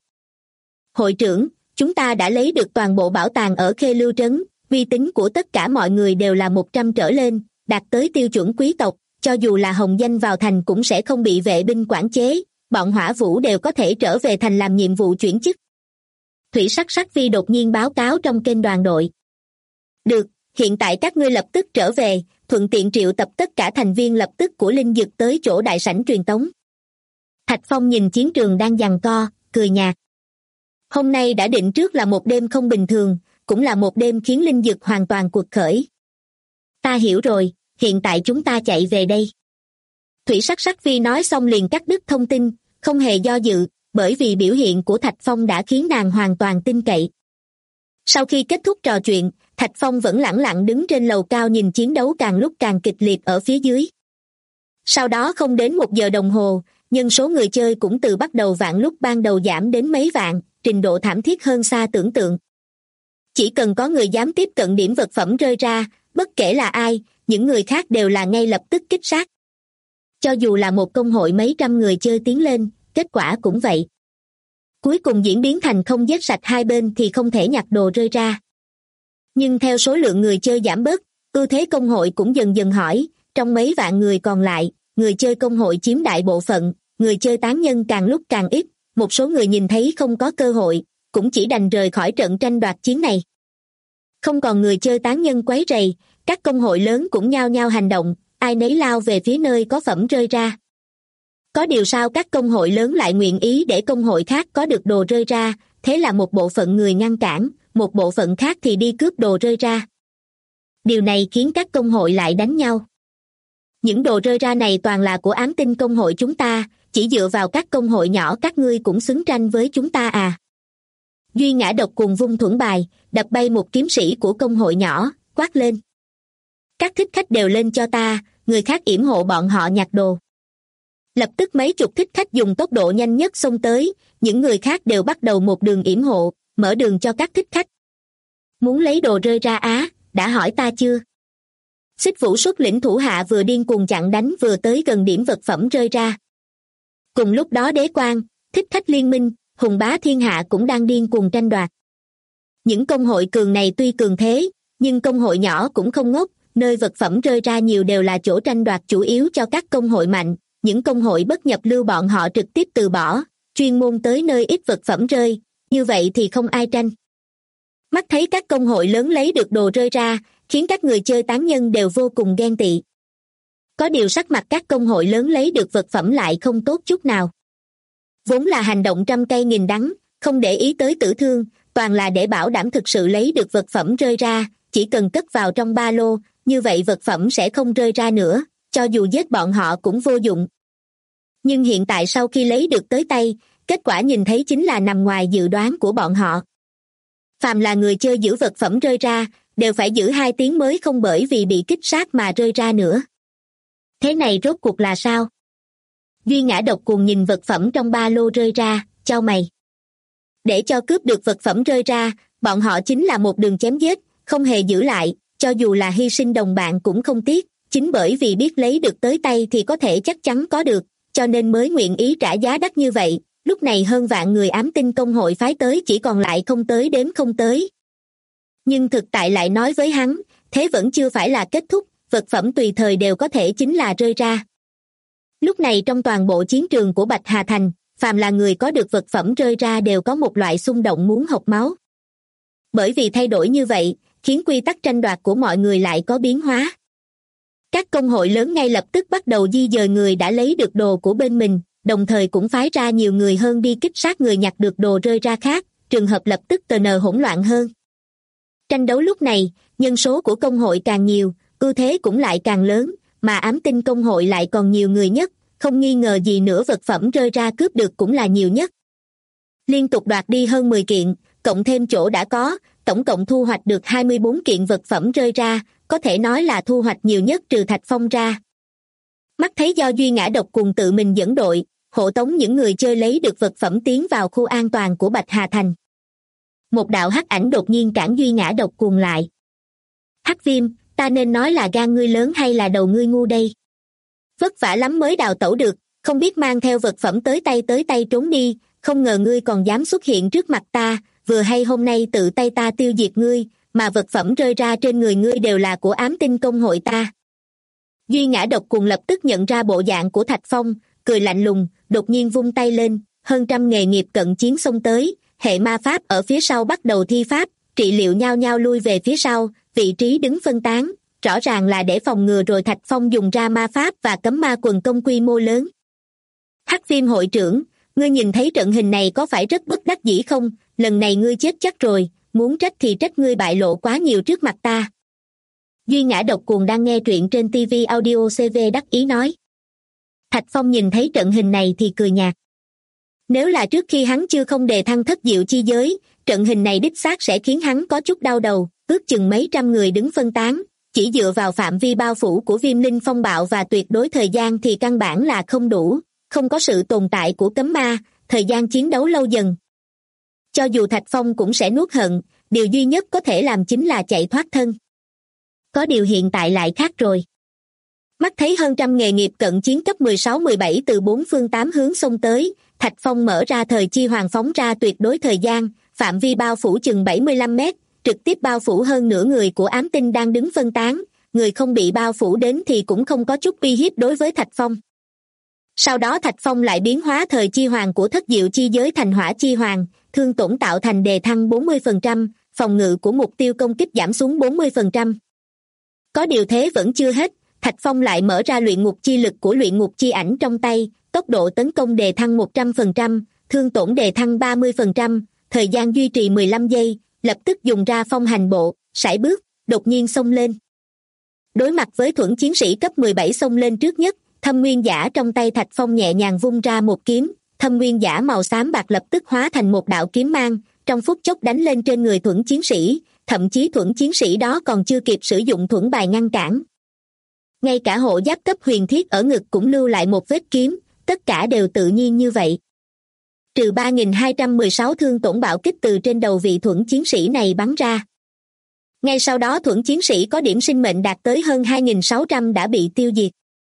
[SPEAKER 2] Hội trưởng, chúng ta đã lấy được toàn bộ bảo tàng ở Khê Lưu Trấn, uy tín của tất cả mọi người đều là 100 trở lên, đạt tới tiêu chuẩn quý tộc, cho dù là hồng danh vào thành cũng sẽ không bị vệ binh quản chế, bọn hỏa vũ đều có thể trở về thành làm nhiệm vụ chuyển chức. Thủy Sắc Sắc Vi đột nhiên báo cáo trong kênh đoàn đội. Được, hiện tại các ngươi lập tức trở về, thuận tiện triệu tập tất cả thành viên lập tức của linh dực tới chỗ đại sảnh truyền tống. Thạch Phong nhìn chiến trường đang giằng co, cười nhạt. Hôm nay đã định trước là một đêm không bình thường, cũng là một đêm khiến linh dực hoàn toàn cuộc khởi. Ta hiểu rồi, hiện tại chúng ta chạy về đây. Thủy Sắc Sắc Vi nói xong liền cắt đứt thông tin, không hề do dự, bởi vì biểu hiện của Thạch Phong đã khiến nàng hoàn toàn tin cậy. Sau khi kết thúc trò chuyện, Thạch Phong vẫn lẳng lặng đứng trên lầu cao nhìn chiến đấu càng lúc càng kịch liệt ở phía dưới. Sau đó không đến 1 giờ đồng hồ, nhân số người chơi cũng từ bắt đầu vạn lúc ban đầu giảm đến mấy vạn, trình độ thảm thiết hơn xa tưởng tượng. Chỉ cần có người dám tiếp cận điểm vật phẩm rơi ra, bất kể là ai, những người khác đều là ngay lập tức kích sát. Cho dù là một công hội mấy trăm người chơi tiến lên, kết quả cũng vậy. Cuối cùng diễn biến thành không giết sạch hai bên thì không thể nhặt đồ rơi ra. Nhưng theo số lượng người chơi giảm bớt, ưu thế công hội cũng dần dần hỏi, trong mấy vạn người còn lại, người chơi công hội chiếm đại bộ phận, người chơi tán nhân càng lúc càng ít, một số người nhìn thấy không có cơ hội, cũng chỉ đành rời khỏi trận tranh đoạt chiến này. Không còn người chơi tán nhân quấy rầy, các công hội lớn cũng nhao nhao hành động, ai nấy lao về phía nơi có phẩm rơi ra. Có điều sao các công hội lớn lại nguyện ý để công hội khác có được đồ rơi ra, thế là một bộ phận người ngăn cản, một bộ phận khác thì đi cướp đồ rơi ra. Điều này khiến các công hội lại đánh nhau. Những đồ rơi ra này toàn là của ám tinh công hội chúng ta, chỉ dựa vào các công hội nhỏ các ngươi cũng xứng tranh với chúng ta à. Duy Ngã độc cùng vung thuẫn bài, đập bay một kiếm sĩ của công hội nhỏ, quát lên. Các thích khách đều lên cho ta, người khác yểm hộ bọn họ nhặt đồ. Lập tức mấy chục thích khách dùng tốc độ nhanh nhất xông tới, những người khác đều bắt đầu một đường yểm hộ, mở đường cho các thích khách. Muốn lấy đồ rơi ra á, đã hỏi ta chưa? Xích Vũ xuất lĩnh thủ hạ vừa điên cuồng chặn đánh vừa tới gần điểm vật phẩm rơi ra. Cùng lúc đó Đế Quan, thích khách liên minh, hùng bá thiên hạ cũng đang điên cuồng tranh đoạt. Những công hội cường này tuy cường thế, nhưng công hội nhỏ cũng không ngốc, nơi vật phẩm rơi ra nhiều đều là chỗ tranh đoạt chủ yếu cho các công hội mạnh, những công hội bất nhập lưu bọn họ trực tiếp từ bỏ, chuyên môn tới nơi ít vật phẩm rơi, như vậy thì không ai tranh. Mắt thấy các công hội lớn lấy được đồ rơi ra, khiến các người chơi tán nhân đều vô cùng ghen tị. Có điều sắc mặt các công hội lớn lấy được vật phẩm lại không tốt chút nào. Vốn là hành động trăm cây nghìn đắng, không để ý tới tử thương, toàn là để bảo đảm thực sự lấy được vật phẩm rơi ra, chỉ cần cất vào trong ba lô, như vậy vật phẩm sẽ không rơi ra nữa, cho dù giết bọn họ cũng vô dụng. Nhưng hiện tại sau khi lấy được tới tay, kết quả nhìn thấy chính là nằm ngoài dự đoán của bọn họ. Phàm là người chơi giữ vật phẩm rơi ra, đều phải giữ 2 tiếng mới không bởi vì bị kích sát mà rơi ra nữa. Thế này rốt cuộc là sao? Duy Ngã độc cuồng nhìn vật phẩm trong ba lô rơi ra, chau mày. Để cho cướp được vật phẩm rơi ra, bọn họ chính là một đường chém giết, không hề giữ lại, cho dù là hy sinh đồng bạn cũng không tiếc, chính bởi vì biết lấy được tới tay thì có thể chắc chắn có được, cho nên mới nguyện ý trả giá đắt như vậy. Lúc này hơn vạn người ám tinh công hội phái tới chỉ còn lại không tới đếm không tới. Nhưng thực tại lại nói với hắn, thế vẫn chưa phải là kết thúc, vật phẩm tùy thời đều có thể chính là rơi ra. Lúc này trong toàn bộ chiến trường của Bạch Hà Thành, phàm là người có được vật phẩm rơi ra đều có một loại xung động muốn học máu. Bởi vì thay đổi như vậy, khiến quy tắc tranh đoạt của mọi người lại có biến hóa. Các công hội lớn ngay lập tức bắt đầu di dời người đã lấy được đồ của bên mình, đồng thời cũng phái ra nhiều người hơn đi kích sát người nhặt được đồ rơi ra khác, trường hợp lập tức hỗn loạn hơn. Tranh đấu lúc này, nhân số của công hội càng nhiều, ưu thế cũng lại càng lớn, mà ám tinh công hội lại còn nhiều người nhất, không nghi ngờ gì nữa vật phẩm rơi ra cướp được cũng là nhiều nhất. Liên tục đoạt đi hơn 10 kiện, cộng thêm chỗ đã có, tổng cộng thu hoạch được 24 kiện vật phẩm rơi ra, có thể nói là thu hoạch nhiều nhất trừ Thạch Phong ra. Mắt thấy do Duy Ngã Độc Cùng tự mình dẫn đội, hộ tống những người chơi lấy được vật phẩm tiến vào khu an toàn của Bạch Hà Thành. Một đạo hắc ảnh đột nhiên cản Duy Ngã Độc Cuồng lại. Hắc Viêm, ta nên nói là gan ngươi lớn hay là đầu ngươi ngu đây? Vất vả lắm mới đào tẩu được, không biết mang theo vật phẩm tới tay trốn đi, không ngờ ngươi còn dám xuất hiện trước mặt ta, vừa hay hôm nay tự tay ta tiêu diệt ngươi, mà vật phẩm rơi ra trên người ngươi đều là của ám tinh công hội ta. Duy Ngã Độc Cuồng lập tức nhận ra bộ dạng của Thạch Phong, cười lạnh lùng, đột nhiên vung tay lên, hơn trăm nghề nghiệp cận chiến xông tới, hệ ma pháp ở phía sau bắt đầu thi pháp, trị liệu nhao nhao lui về phía sau, vị trí đứng phân tán, rõ ràng là để phòng ngừa rồi Thạch Phong dùng ra ma pháp và cấm ma quần công quy mô lớn. Hắc Viêm hội trưởng, ngươi nhìn thấy trận hình này có phải rất bất đắc dĩ không? Lần này ngươi chết chắc rồi, muốn trách thì trách ngươi bại lộ quá nhiều trước mặt ta. Duy Ngã Độc Cuồng đang nghe truyện trên TV Audio CV đắc ý nói. Thạch Phong nhìn thấy trận hình này thì cười nhạt. Nếu là trước khi hắn chưa không đề thăng thất diệu chi giới, trận hình này đích xác sẽ khiến hắn có chút đau đầu, ước chừng mấy trăm người đứng phân tán, chỉ dựa vào phạm vi bao phủ của viêm linh phong bạo và tuyệt đối thời gian thì căn bản là không đủ, không có sự tồn tại của cấm ma, thời gian chiến đấu lâu dần. Cho dù Thạch Phong cũng sẽ nuốt hận, điều duy nhất có thể làm chính là chạy thoát thân. Có điều hiện tại lại khác rồi. Mắt thấy hơn trăm nghề nghiệp cận chiến cấp 16-17 từ bốn phương tám hướng xông tới, Thạch Phong mở ra thời chi hoàng phóng ra tuyệt đối thời gian, phạm vi bao phủ chừng 75 mét, trực tiếp bao phủ hơn nửa người của ám tinh đang đứng phân tán, người không bị bao phủ đến thì cũng không có chút uy hiếp đối với Thạch Phong. Sau đó Thạch Phong lại biến hóa thời chi hoàng của thất diệu chi giới thành hỏa chi hoàng, thương tổn tạo thành đề thăng 40%, phòng ngự của mục tiêu công kích giảm xuống 40%. Có điều thế vẫn chưa hết, Thạch Phong lại mở ra luyện ngục chi lực của luyện ngục chi ảnh trong tay, tốc độ tấn công đề thăng 100%, thương tổn đề thăng 30%, thời gian duy trì 15 giây, lập tức dùng ra phong hành bộ, sải bước, đột nhiên xông lên. Đối mặt với thuẫn chiến sĩ cấp 17 xông lên trước nhất, thâm nguyên giả trong tay Thạch Phong nhẹ nhàng vung ra một kiếm, thâm nguyên giả màu xám bạc lập tức hóa thành một đạo kiếm mang, trong phút chốc đánh lên trên người thuẫn chiến sĩ, thậm chí thuẫn chiến sĩ đó còn chưa kịp sử dụng thuẫn bài ngăn cản. Ngay cả hộ giáp cấp huyền thiết ở ngực cũng lưu lại một vết kiếm, tất cả đều tự nhiên như vậy. Trừ 3.216 thương tổn bạo kích từ trên đầu vị thuẫn chiến sĩ này bắn ra. Ngay sau đó thuẫn chiến sĩ có điểm sinh mệnh đạt tới hơn 2.600 đã bị tiêu diệt.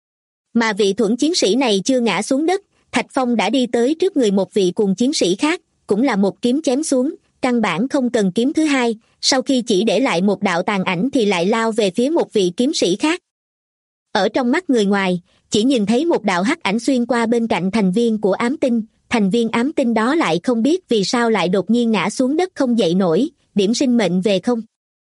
[SPEAKER 2] Mà vị thuẫn chiến sĩ này chưa ngã xuống đất, Thạch Phong đã đi tới trước người một vị cùng chiến sĩ khác, cũng là một kiếm chém xuống, căn bản không cần kiếm thứ hai, sau khi chỉ để lại một đạo tàn ảnh thì lại lao về phía một vị kiếm sĩ khác. Ở trong mắt người ngoài, chỉ nhìn thấy một đạo hắc ảnh xuyên qua bên cạnh thành viên của ám tinh, thành viên ám tinh đó lại không biết vì sao lại đột nhiên ngã xuống đất không dậy nổi, điểm sinh mệnh về không.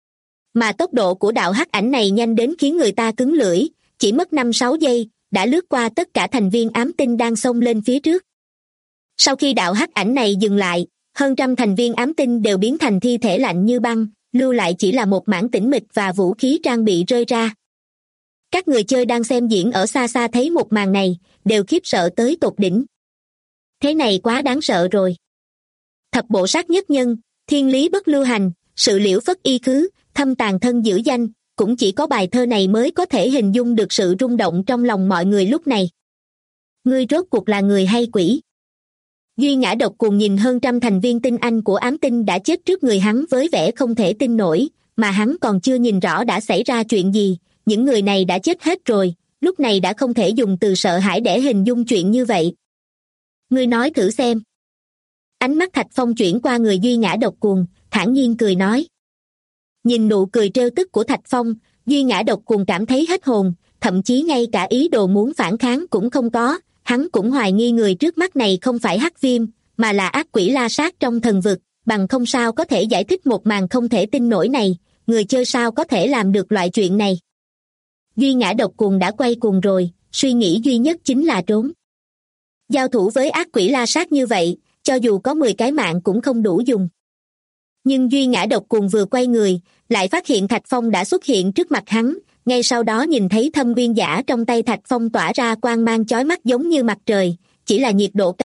[SPEAKER 2] Mà tốc độ của đạo hắc ảnh này nhanh đến khiến người ta cứng lưỡi, chỉ mất 5-6 giây, đã lướt qua tất cả thành viên ám tinh đang xông lên phía trước. Sau khi đạo hắc ảnh này dừng lại, hơn trăm thành viên ám tinh đều biến thành thi thể lạnh như băng, lưu lại chỉ là một mảng tĩnh mịch và vũ khí trang bị rơi ra. Các người chơi đang xem diễn ở xa xa thấy một màn này, đều khiếp sợ tới tột đỉnh. Thế này quá đáng sợ rồi. Thập bộ sát nhất nhân, thiên lý bất lưu hành, sự liễu phất y khứ, thâm tàn thân dữ danh, cũng chỉ có bài thơ này mới có thể hình dung được sự rung động trong lòng mọi người lúc này. Ngươi rốt cuộc là người hay quỷ? Duy Ngã Độc Cuồng nhìn hơn trăm thành viên tinh anh của ám tinh đã chết trước người hắn với vẻ không thể tin nổi, mà hắn còn chưa nhìn rõ đã xảy ra chuyện gì, những người này đã chết hết rồi, lúc này đã không thể dùng từ sợ hãi để hình dung chuyện như vậy. Ngươi nói thử xem. Ánh mắt Thạch Phong chuyển qua người Duy Ngã Độc Cuồng, thản nhiên cười nói. Nhìn nụ cười trêu tức của Thạch Phong, Duy Ngã Độc Cuồng cảm thấy hết hồn, thậm chí ngay cả ý đồ muốn phản kháng cũng không có. Hắn cũng hoài nghi người trước mắt này không phải Hắc Viêm, mà là ác quỷ La Sát trong thần vực, bằng không sao có thể giải thích một màn không thể tin nổi này, người chơi sao có thể làm được loại chuyện này. Duy Ngã Độc Cuồng đã quay cuồng rồi, suy nghĩ duy nhất chính là trốn. Giao thủ với ác quỷ La Sát như vậy, cho dù có 10 cái mạng cũng không đủ dùng. Nhưng Duy Ngã Độc Cuồng vừa quay người, lại phát hiện Thạch Phong đã xuất hiện trước mặt hắn, ngay sau đó nhìn thấy Thâm Nguyên Giả trong tay Thạch Phong tỏa ra quang mang chói mắt giống như mặt trời, chỉ là nhiệt độ cao.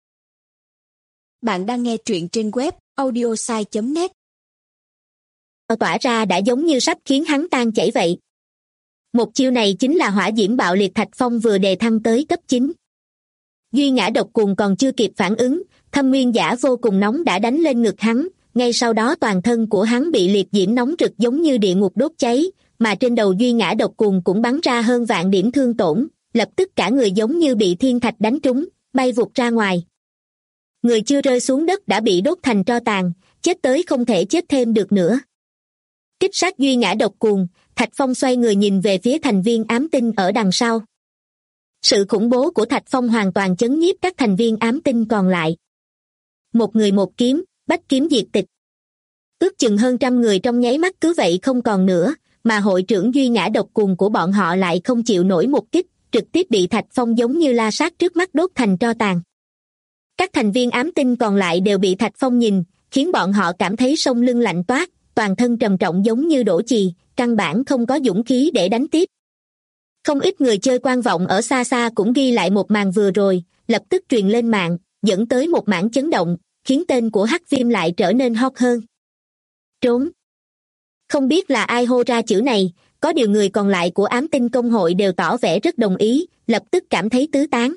[SPEAKER 3] Bạn đang nghe truyện trên web audiosai.net.
[SPEAKER 2] Tỏa ra đã giống như sắp khiến hắn tan chảy vậy. Một chiêu này chính là hỏa diễm bạo liệt Thạch Phong vừa đề thăng tới cấp 9. Duy Ngã Độc Cuồng còn chưa kịp phản ứng, Thâm Nguyên Giả vô cùng nóng đã đánh lên ngực hắn, ngay sau đó toàn thân của hắn bị liệt diễm nóng rực giống như địa ngục đốt cháy, mà trên đầu Duy Ngã Độc Cuồng cũng bắn ra hơn vạn điểm thương tổn, lập tức cả người giống như bị thiên thạch đánh trúng, bay vụt ra ngoài. Người chưa rơi xuống đất đã bị đốt thành tro tàn, chết tới không thể chết thêm được nữa. Kích sát Duy Ngã Độc Cuồng, Thạch Phong xoay người nhìn về phía thành viên ám tinh ở đằng sau. Sự khủng bố của Thạch Phong hoàn toàn chấn nhiếp các thành viên ám tinh còn lại. Một người một kiếm, bách kiếm diệt tịch. Ước chừng hơn 100 người trong nháy mắt cứ vậy không còn nữa, mà hội trưởng Duy Ngã Độc Cuồng của bọn họ lại không chịu nổi một kích, trực tiếp bị Thạch Phong giống như La Sát trước mắt đốt thành tro tàn. Các thành viên ám tinh còn lại đều bị Thạch Phong nhìn, khiến bọn họ cảm thấy sống lưng lạnh toát, toàn thân trầm trọng giống như đổ chì, căn bản không có dũng khí để đánh tiếp. Không ít người chơi quan vọng ở xa xa cũng ghi lại một màn vừa rồi, lập tức truyền lên mạng, dẫn tới một mảng chấn động, khiến tên của Hắc Viêm lại trở nên hot hơn. Trốn. Không biết là ai hô ra chữ này, có điều người còn lại của ám tinh công hội đều tỏ vẻ rất đồng ý, lập tức cảm thấy tứ tán.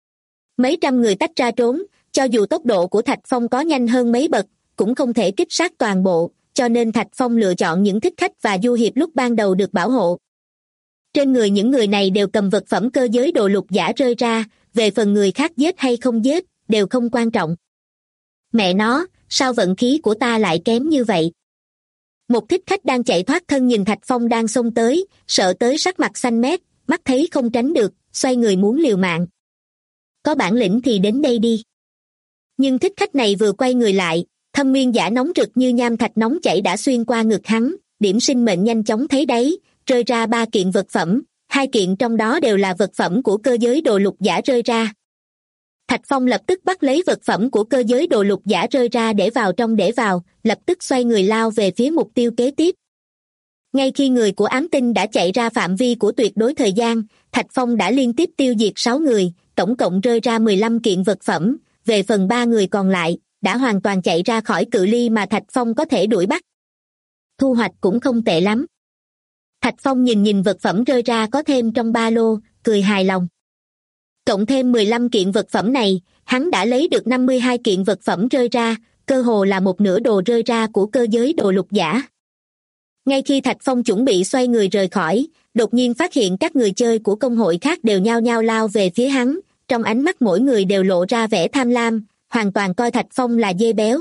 [SPEAKER 2] Mấy trăm người tách ra trốn, cho dù tốc độ của Thạch Phong có nhanh hơn mấy bậc, cũng không thể kích sát toàn bộ, cho nên Thạch Phong lựa chọn những thích khách và du hiệp lúc ban đầu được bảo hộ. Trên người những người này đều cầm vật phẩm cơ giới đồ lục giả rơi ra, về phần người khác giết hay không giết, đều không quan trọng. Mẹ nó, sao vận khí của ta lại kém như vậy? Một thích khách đang chạy thoát thân nhìn Thạch Phong đang xông tới, sợ tới sắc mặt xanh mét, mắt thấy không tránh được, xoay người muốn liều mạng. Có bản lĩnh thì đến đây đi. Nhưng thích khách này vừa quay người lại, Thâm Nguyên Giả nóng rực như nham thạch nóng chảy đã xuyên qua ngực hắn, điểm sinh mệnh nhanh chóng thấy đáy, rơi ra 3 kiện vật phẩm, 2 kiện trong đó đều là vật phẩm của cơ giới đồ lục giả rơi ra. Thạch Phong lập tức bắt lấy vật phẩm của cơ giới đồ lục giả rơi ra để vào trong để vào, lập tức xoay người lao về phía mục tiêu kế tiếp. Ngay khi người của ám tinh đã chạy ra phạm vi của tuyệt đối thời gian, Thạch Phong đã liên tiếp tiêu diệt 6 người, tổng cộng rơi ra 15 kiện vật phẩm, về phần 3 người còn lại, đã hoàn toàn chạy ra khỏi cự ly mà Thạch Phong có thể đuổi bắt. Thu hoạch cũng không tệ lắm. Thạch Phong nhìn vật phẩm rơi ra có thêm trong ba lô, cười hài lòng. Cộng thêm 15 kiện vật phẩm này, hắn đã lấy được 52 kiện vật phẩm rơi ra, cơ hồ là một nửa đồ rơi ra của cơ giới đồ lục giả. Ngay khi Thạch Phong chuẩn bị xoay người rời khỏi, đột nhiên phát hiện các người chơi của công hội khác đều nhao nhao lao về phía hắn, trong ánh mắt mỗi người đều lộ ra vẻ tham lam, hoàn toàn coi Thạch Phong là dê béo.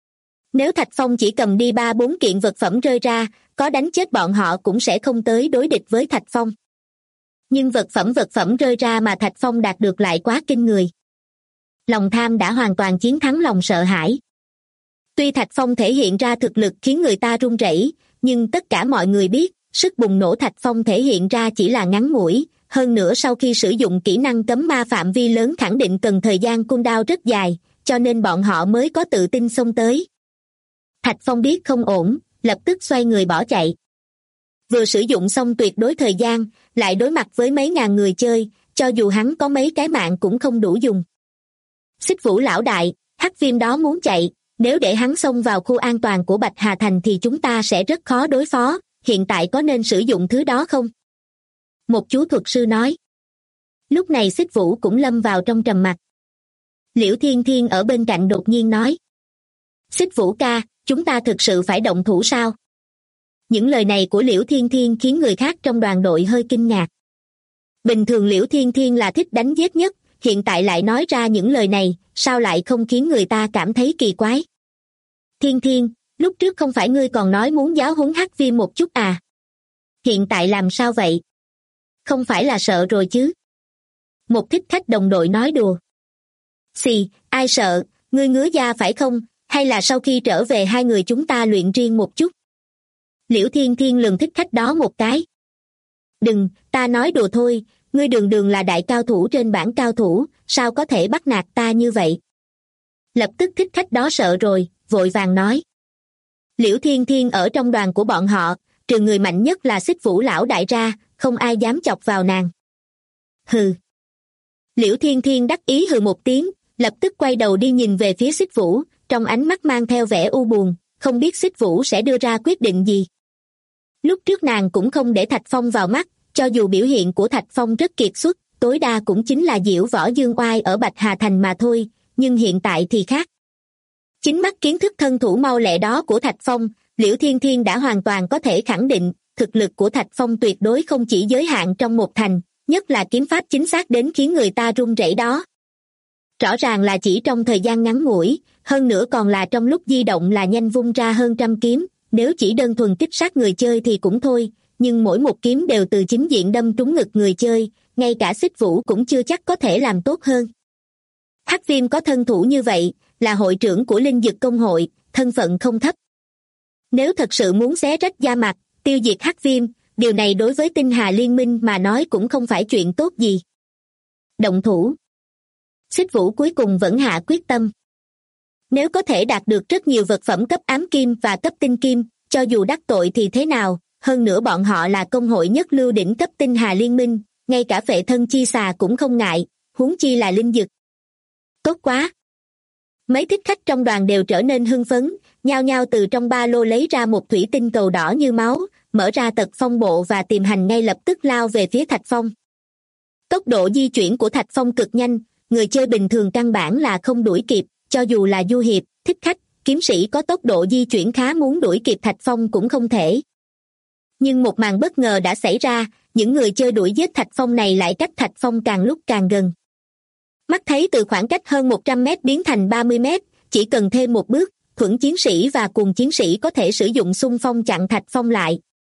[SPEAKER 2] Nếu Thạch Phong chỉ cầm đi 3-4 kiện vật phẩm rơi ra, có đánh chết bọn họ cũng sẽ không tới đối địch với Thạch Phong. Nhưng vật phẩm rơi ra mà Thạch Phong đạt được lại quá kinh người. Lòng tham đã hoàn toàn chiến thắng lòng sợ hãi. Tuy Thạch Phong thể hiện ra thực lực khiến người ta run rẩy, nhưng tất cả mọi người biết, sức bùng nổ Thạch Phong thể hiện ra chỉ là ngắn ngủi, hơn nữa sau khi sử dụng kỹ năng cấm ma phạm vi lớn khẳng định cần thời gian cooldown rất dài, cho nên bọn họ mới có tự tin xông tới. Thạch Phong biết không ổn, lập tức xoay người bỏ chạy. Vừa sử dụng xong tuyệt đối thời gian, lại đối mặt với mấy ngàn người chơi, cho dù hắn có mấy cái mạng cũng không đủ dùng. Xích Vũ lão đại, Hắc Viêm đó muốn chạy, nếu để hắn xông vào khu an toàn của Bạch Hà Thành thì chúng ta sẽ rất khó đối phó, hiện tại có nên sử dụng thứ đó không? Một chú thuật sư nói. Lúc này Xích Vũ cũng lâm vào trong trầm mặc. Liễu Thiên Thiên ở bên cạnh đột nhiên nói. Xích Vũ ca, chúng ta thực sự phải động thủ sao? Những lời này của Liễu Thiên Thiên khiến người khác trong đoàn đội hơi kinh ngạc. Bình thường Liễu Thiên Thiên là thích đánh giết nhất, hiện tại lại nói ra những lời này, sao lại không khiến người ta cảm thấy kỳ quái? Thiên Thiên, Lúc trước không phải ngươi còn nói muốn giáo huấn Hắc Viêm một chút à? Hiện tại làm sao vậy? Không phải là sợ rồi chứ? Một thích khách đồng đội nói đùa. Xì, ai sợ, ngươi ngứa da phải không, hay là sau khi trở về hai người chúng ta luyện riêng một chút? Liễu Thiên Thiên lườm thích khách đó một cái. Đừng, ta nói đùa thôi, ngươi đường đường là đại cao thủ trên bảng cao thủ, sao có thể bắt nạt ta như vậy? Lập tức thích khách đó sợ rồi, vội vàng nói. Liễu Thiên Thiên ở trong đoàn của bọn họ, trừ người mạnh nhất là Xích Vũ lão đại ra, không ai dám chọc vào nàng. Hừ. Liễu Thiên Thiên đắc ý hừ một tiếng, lập tức quay đầu đi nhìn về phía Xích Vũ, trong ánh mắt mang theo vẻ u buồn, không biết Xích Vũ sẽ đưa ra quyết định gì. Lúc trước nàng cũng không để Thạch Phong vào mắt, cho dù biểu hiện của Thạch Phong rất kiệt xuất, tối đa cũng chính là diễu võ dương oai ở Bạch Hà Thành mà thôi, nhưng hiện tại thì khác. Chính mắt kiến thức thân thủ mau lẹ đó của Thạch Phong, Liễu Thiên Thiên đã hoàn toàn có thể khẳng định, thực lực của Thạch Phong tuyệt đối không chỉ giới hạn trong một thành, nhất là kiếm pháp chính xác đến khiến người ta run rẩy đó. Rõ ràng là chỉ trong thời gian ngắn ngủi, hơn nữa còn là trong lúc di động là nhanh vung ra hơn trăm kiếm, nếu chỉ đơn thuần kích sát người chơi thì cũng thôi, nhưng mỗi một kiếm đều từ chính diện đâm trúng ngực người chơi, ngay cả Xích Vũ cũng chưa chắc có thể làm tốt hơn. Hắc Viêm có thân thủ như vậy, là hội trưởng của Linh Dực Công hội, thân phận không thấp. Nếu thật sự muốn xé rách da mặt, tiêu diệt Hắc Viêm, điều này đối với Tinh Hà Liên Minh mà nói cũng không phải chuyện tốt gì. Động thủ. Xích Vũ cuối cùng vẫn hạ quyết tâm. Nếu có thể đạt được rất nhiều vật phẩm cấp ám kim và cấp tinh kim, cho dù đắc tội thì thế nào, hơn nữa bọn họ là công hội nhất lưu đỉnh cấp Tinh Hà Liên Minh, ngay cả phệ thân chi xà cũng không ngại, huống chi là linh dực. Tốt quá! Mấy thích khách trong đoàn đều trở nên hưng phấn, nhao nhao từ trong ba lô lấy ra một thủy tinh cầu đỏ như máu, mở ra tật phong bộ và tìm hành ngay lập tức lao về phía Thạch Phong. Tốc độ di chuyển của Thạch Phong cực nhanh, người chơi bình thường căn bản là không đuổi kịp, cho dù là du hiệp, thích khách, kiếm sĩ có tốc độ di chuyển khá muốn đuổi kịp Thạch Phong cũng không thể. Nhưng một màn bất ngờ đã xảy ra, những người chơi đuổi giết Thạch Phong này lại cách Thạch Phong càng lúc càng gần. Mắt thấy từ khoảng cách hơn 100 mét biến thành 30 mét, chỉ cần thêm một bước, thuẫn chiến sĩ và cuồng chiến sĩ có thể sử dụng xung phong chặn Thạch Phong lại.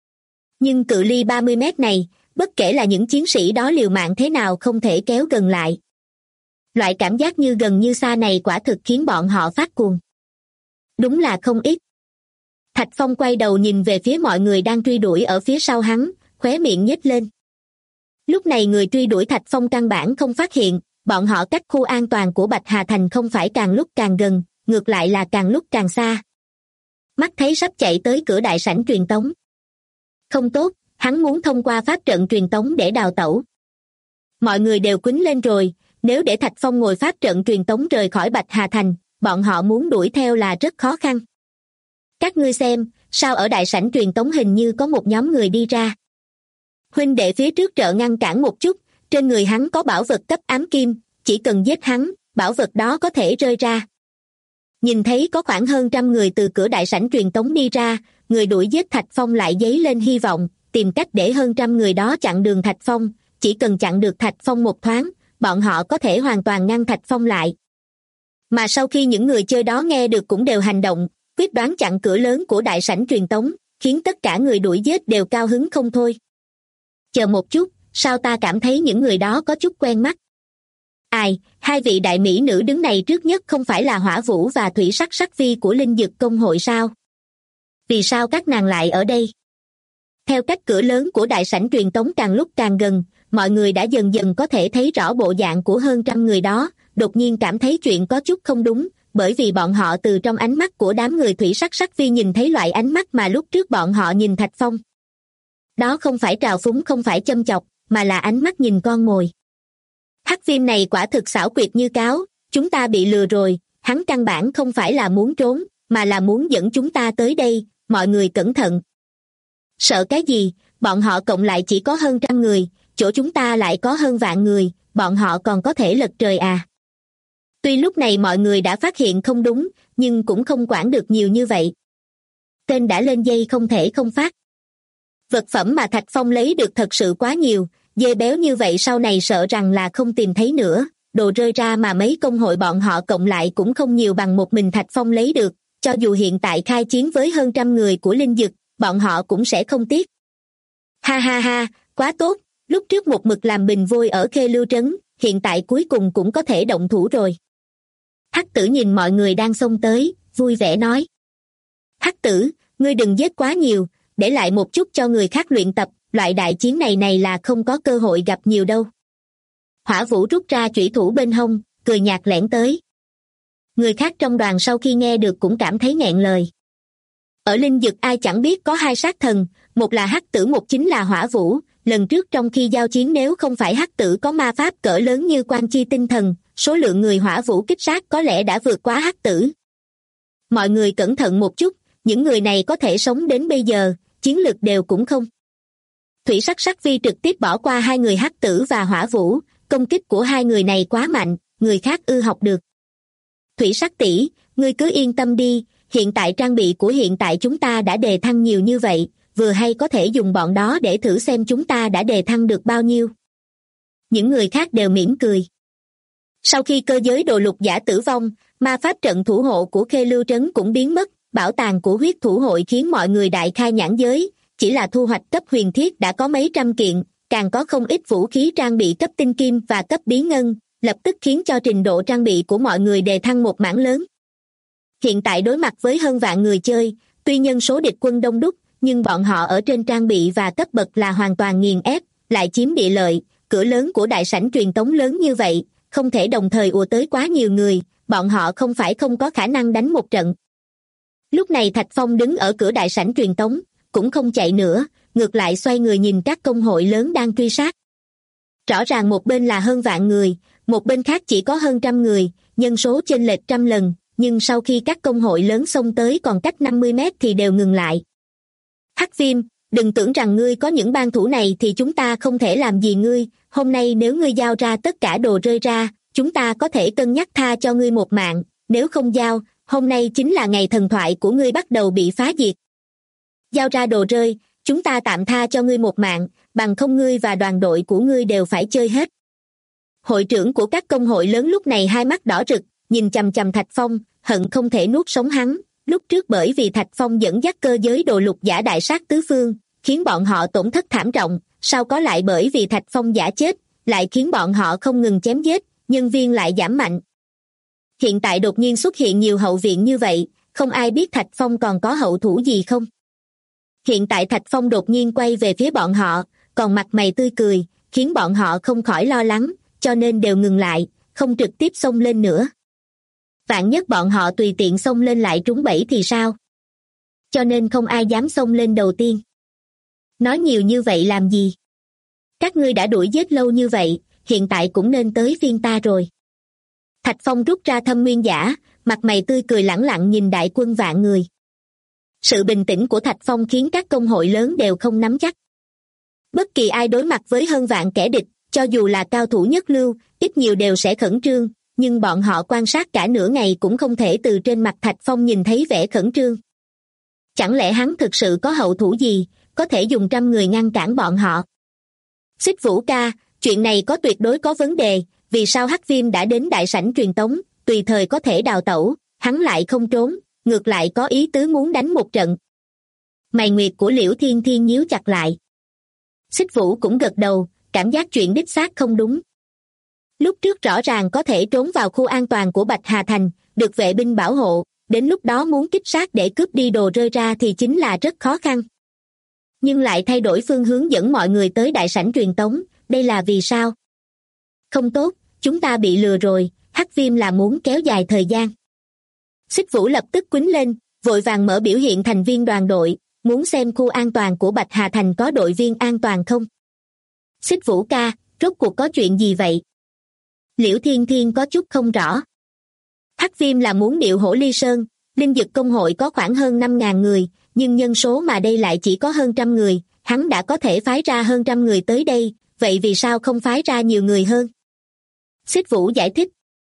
[SPEAKER 2] Nhưng cự ly 30 mét này, bất kể là những chiến sĩ đó liều mạng thế nào không thể kéo gần lại. Loại cảm giác như gần như xa này quả thực khiến bọn họ phát cuồng. Đúng là không ít. Thạch Phong quay đầu nhìn về phía mọi người đang truy đuổi ở phía sau hắn, khóe miệng nhếch lên. Lúc này người truy đuổi Thạch Phong căn bản không phát hiện, bọn họ cách khu an toàn của Bạch Hà Thành không phải càng lúc càng gần, ngược lại là càng lúc càng xa. Mắt thấy sắp chạy tới cửa đại sảnh truyền tống. Không tốt, hắn muốn thông qua pháp trận truyền tống để đào tẩu. Mọi người đều quýnh lên rồi, nếu để Thạch Phong ngồi pháp trận truyền tống rời khỏi Bạch Hà Thành, bọn họ muốn đuổi theo là rất khó khăn. Các ngươi xem, sao ở đại sảnh truyền tống hình như có một nhóm người đi ra. Huynh đệ phía trước trợ ngăn cản một chút, trên người hắn có bảo vật cấp ám kim, chỉ cần giết hắn, bảo vật đó có thể rơi ra. Nhìn thấy có khoảng hơn 100 người từ cửa đại sảnh truyền tống đi ra, người đuổi giết Thạch Phong lại dấy lên hy vọng, tìm cách để hơn 100 người đó chặn đường Thạch Phong, chỉ cần chặn được Thạch Phong một thoáng, bọn họ có thể hoàn toàn ngăn Thạch Phong lại. Mà sau khi những người chơi đó nghe được cũng đều hành động, quyết đoán chặn cửa lớn của đại sảnh truyền tống, khiến tất cả người đuổi giết đều cao hứng không thôi. Chờ một chút, sao ta cảm thấy những người đó có chút quen mắt? Ai, hai vị đại mỹ nữ đứng này trước nhất không phải là Hỏa Vũ và Thủy Sắc Sắc Vi của Linh Dực Công hội sao? Vì sao các nàng lại ở đây? Theo cách cửa lớn của đại sảnh truyền tống càng lúc càng gần, mọi người đã dần dần có thể thấy rõ bộ dạng của hơn 100 người đó, đột nhiên cảm thấy chuyện có chút không đúng, bởi vì bọn họ từ trong ánh mắt của đám người Thủy Sắc Sắc Vi nhìn thấy loại ánh mắt mà lúc trước bọn họ nhìn Thạch Phong. Đó không phải trào phúng, không phải châm chọc, mà là ánh mắt nhìn con mồi. Hắc Viêm này quả thực xảo quyệt như cáo, chúng ta bị lừa rồi, hắn căn bản không phải là muốn trốn, mà là muốn dẫn chúng ta tới đây, mọi người cẩn thận. Sợ cái gì, bọn họ cộng lại chỉ có hơn 100 người, chỗ chúng ta lại có hơn vạn người, bọn họ còn có thể lật trời à. Tuy lúc này mọi người đã phát hiện không đúng, nhưng cũng không quản được nhiều như vậy. Tên đã lên dây không thể không phát. Vật phẩm mà Thạch Phong lấy được thật sự quá nhiều, dê béo như vậy sau này sợ rằng là không tìm thấy nữa, đồ rơi ra mà mấy công hội bọn họ cộng lại cũng không nhiều bằng một mình Thạch Phong lấy được, cho dù hiện tại khai chiến với hơn 100 người của Linh Dực, bọn họ cũng sẽ không tiếc. Ha ha ha, quá tốt, lúc trước một mực làm bình vôi ở Khê Lưu Trấn, hiện tại cuối cùng cũng có thể động thủ rồi. Hắc Tử nhìn mọi người đang xông tới, vui vẻ nói. Hắc Tử, ngươi đừng giết quá nhiều, để lại một chút cho người khác luyện tập, loại đại chiến này là không có cơ hội gặp nhiều đâu. Hỏa Vũ rút ra chủy thủ bên hông, cười nhạt lẻn tới. Người khác trong đoàn sau khi nghe được cũng cảm thấy nghẹn lời. Ở Linh Dực ai chẳng biết có hai sát thần, một là Hắc Tử, một chính là Hỏa Vũ. Lần trước trong khi giao chiến nếu không phải Hắc Tử có ma pháp cỡ lớn như Quan Chi Tinh Thần, số lượng người Hỏa Vũ kích sát có lẽ đã vượt quá Hắc Tử. Mọi người cẩn thận một chút, những người này có thể sống đến bây giờ, chiến lực đều cũng không. Thủy Sắc Sắc Vi trực tiếp bỏ qua hai người Hắc Tử và Hỏa Vũ, công kích của hai người này quá mạnh, người khác học được. Thủy Sắc tỷ, ngươi cứ yên tâm đi, hiện tại trang bị của hiện tại chúng ta đã đề thăng nhiều như vậy, vừa hay có thể dùng bọn đó để thử xem chúng ta đã đề thăng được bao nhiêu. Những người khác đều mỉm cười. Sau khi cơ giới đồ lục giả tử vong, ma pháp trận thủ hộ của Khê Lưu Trấn cũng biến mất, bảo tàng của huyết thủ hội khiến mọi người đại khai nhãn giới, chỉ là thu hoạch cấp huyền thiết đã có mấy trăm kiện, càng có không ít vũ khí trang bị cấp tinh kim và cấp bí ngân, lập tức khiến cho trình độ trang bị của mọi người đề thăng một mảng lớn. Hiện tại đối mặt với hơn vạn người chơi, tuy nhân số địch quân đông đúc, nhưng bọn họ ở trên trang bị và cấp bậc là hoàn toàn nghiền ép, lại chiếm địa lợi, cửa lớn của đại sảnh truyền tống lớn như vậy, không thể đồng thời ùa tới quá nhiều người, bọn họ không phải không có khả năng đánh một trận. Lúc này Thạch Phong đứng ở cửa đại sảnh truyền tống, cũng không chạy nữa, ngược lại xoay người nhìn các công hội lớn đang truy sát. Rõ ràng một bên là hơn vạn người, một bên khác chỉ có hơn 100 người, nhân số chênh lệch 100 lần, nhưng sau khi các công hội lớn xông tới còn cách 50 mét thì đều ngừng lại. Hắc Viêm, đừng tưởng rằng ngươi có những ban thủ này thì chúng ta không thể làm gì ngươi, hôm nay nếu ngươi giao ra tất cả đồ rơi ra, chúng ta có thể cân nhắc tha cho ngươi một mạng, nếu không giao, hôm nay chính là ngày thần thoại của ngươi bắt đầu bị phá diệt. Giao ra đồ rơi, chúng ta tạm tha cho ngươi một mạng, bằng không ngươi và đoàn đội của ngươi đều phải chơi hết. Hội trưởng của các công hội lớn lúc này hai mắt đỏ rực, nhìn chằm chằm Thạch Phong, hận không thể nuốt sống hắn. Lúc trước bởi vì Thạch Phong dẫn dắt cơ giới đồ lục giả đại sát tứ phương, khiến bọn họ tổn thất thảm trọng, sau có lại bởi vì Thạch Phong giả chết, lại khiến bọn họ không ngừng chém giết, nhân viên lại giảm mạnh. Hiện tại đột nhiên xuất hiện nhiều hậu viện như vậy, không ai biết Thạch Phong còn có hậu thủ gì không. Hiện tại Thạch Phong đột nhiên quay về phía bọn họ, còn mặt mày tươi cười, khiến bọn họ không khỏi lo lắng, cho nên đều ngừng lại, không trực tiếp xông lên nữa. Vạn nhất bọn họ tùy tiện xông lên lại trúng bẫy thì sao? Cho nên không ai dám xông lên đầu tiên. Nói nhiều như vậy làm gì? Các ngươi đã đuổi giết lâu như vậy, hiện tại cũng nên tới phiên ta rồi. Thạch Phong rút ra thâm nguyên giả, mặt mày tươi cười lẳng lặng nhìn đại quân vạn người. Sự bình tĩnh của Thạch Phong khiến các công hội lớn đều không nắm chắc. Bất kỳ ai đối mặt với hơn vạn kẻ địch, cho dù là cao thủ nhất lưu, ít nhiều đều sẽ khẩn trương, nhưng bọn họ quan sát cả nửa ngày cũng không thể từ trên mặt Thạch Phong nhìn thấy vẻ khẩn trương. Chẳng lẽ hắn thực sự có hậu thủ gì, có thể dùng 100 người ngăn cản bọn họ? Xích Vũ ca, chuyện này có tuyệt đối có vấn đề, vì sao Hắc Viêm đã đến đại sảnh truyền tống, tùy thời có thể đào tẩu, hắn lại không trốn, ngược lại có ý tứ muốn đánh một trận. Mày nguyệt của Liễu Thiên Thiên nhíu chặt lại. Xích Vũ cũng gật đầu, cảm giác chuyện đích xác không đúng. Lúc trước rõ ràng có thể trốn vào khu an toàn của Bạch Hà Thành, được vệ binh bảo hộ, đến lúc đó muốn kích sát để cướp đi đồ rơi ra thì chính là rất khó khăn. Nhưng lại thay đổi phương hướng dẫn mọi người tới đại sảnh truyền tống, đây là vì sao? Không tốt, chúng ta bị lừa rồi, Hắc Viêm là muốn kéo dài thời gian. Xích Vũ lập tức quýnh lên, vội vàng mở biểu hiện thành viên đoàn đội, muốn xem khu an toàn của Bạch Hà Thành có đội viên an toàn không. Xích Vũ ca, rốt cuộc có chuyện gì vậy? Liễu Thiên Thiên có chút không rõ. Hắc Viêm là muốn điệu Hổ Ly Sơn, Linh Dực công hội có khoảng hơn 5.000 người, nhưng nhân số mà đây lại chỉ có hơn 100 người, hắn đã có thể phái ra hơn 100 người tới đây, vậy vì sao không phái ra nhiều người hơn? Xích Vũ giải thích.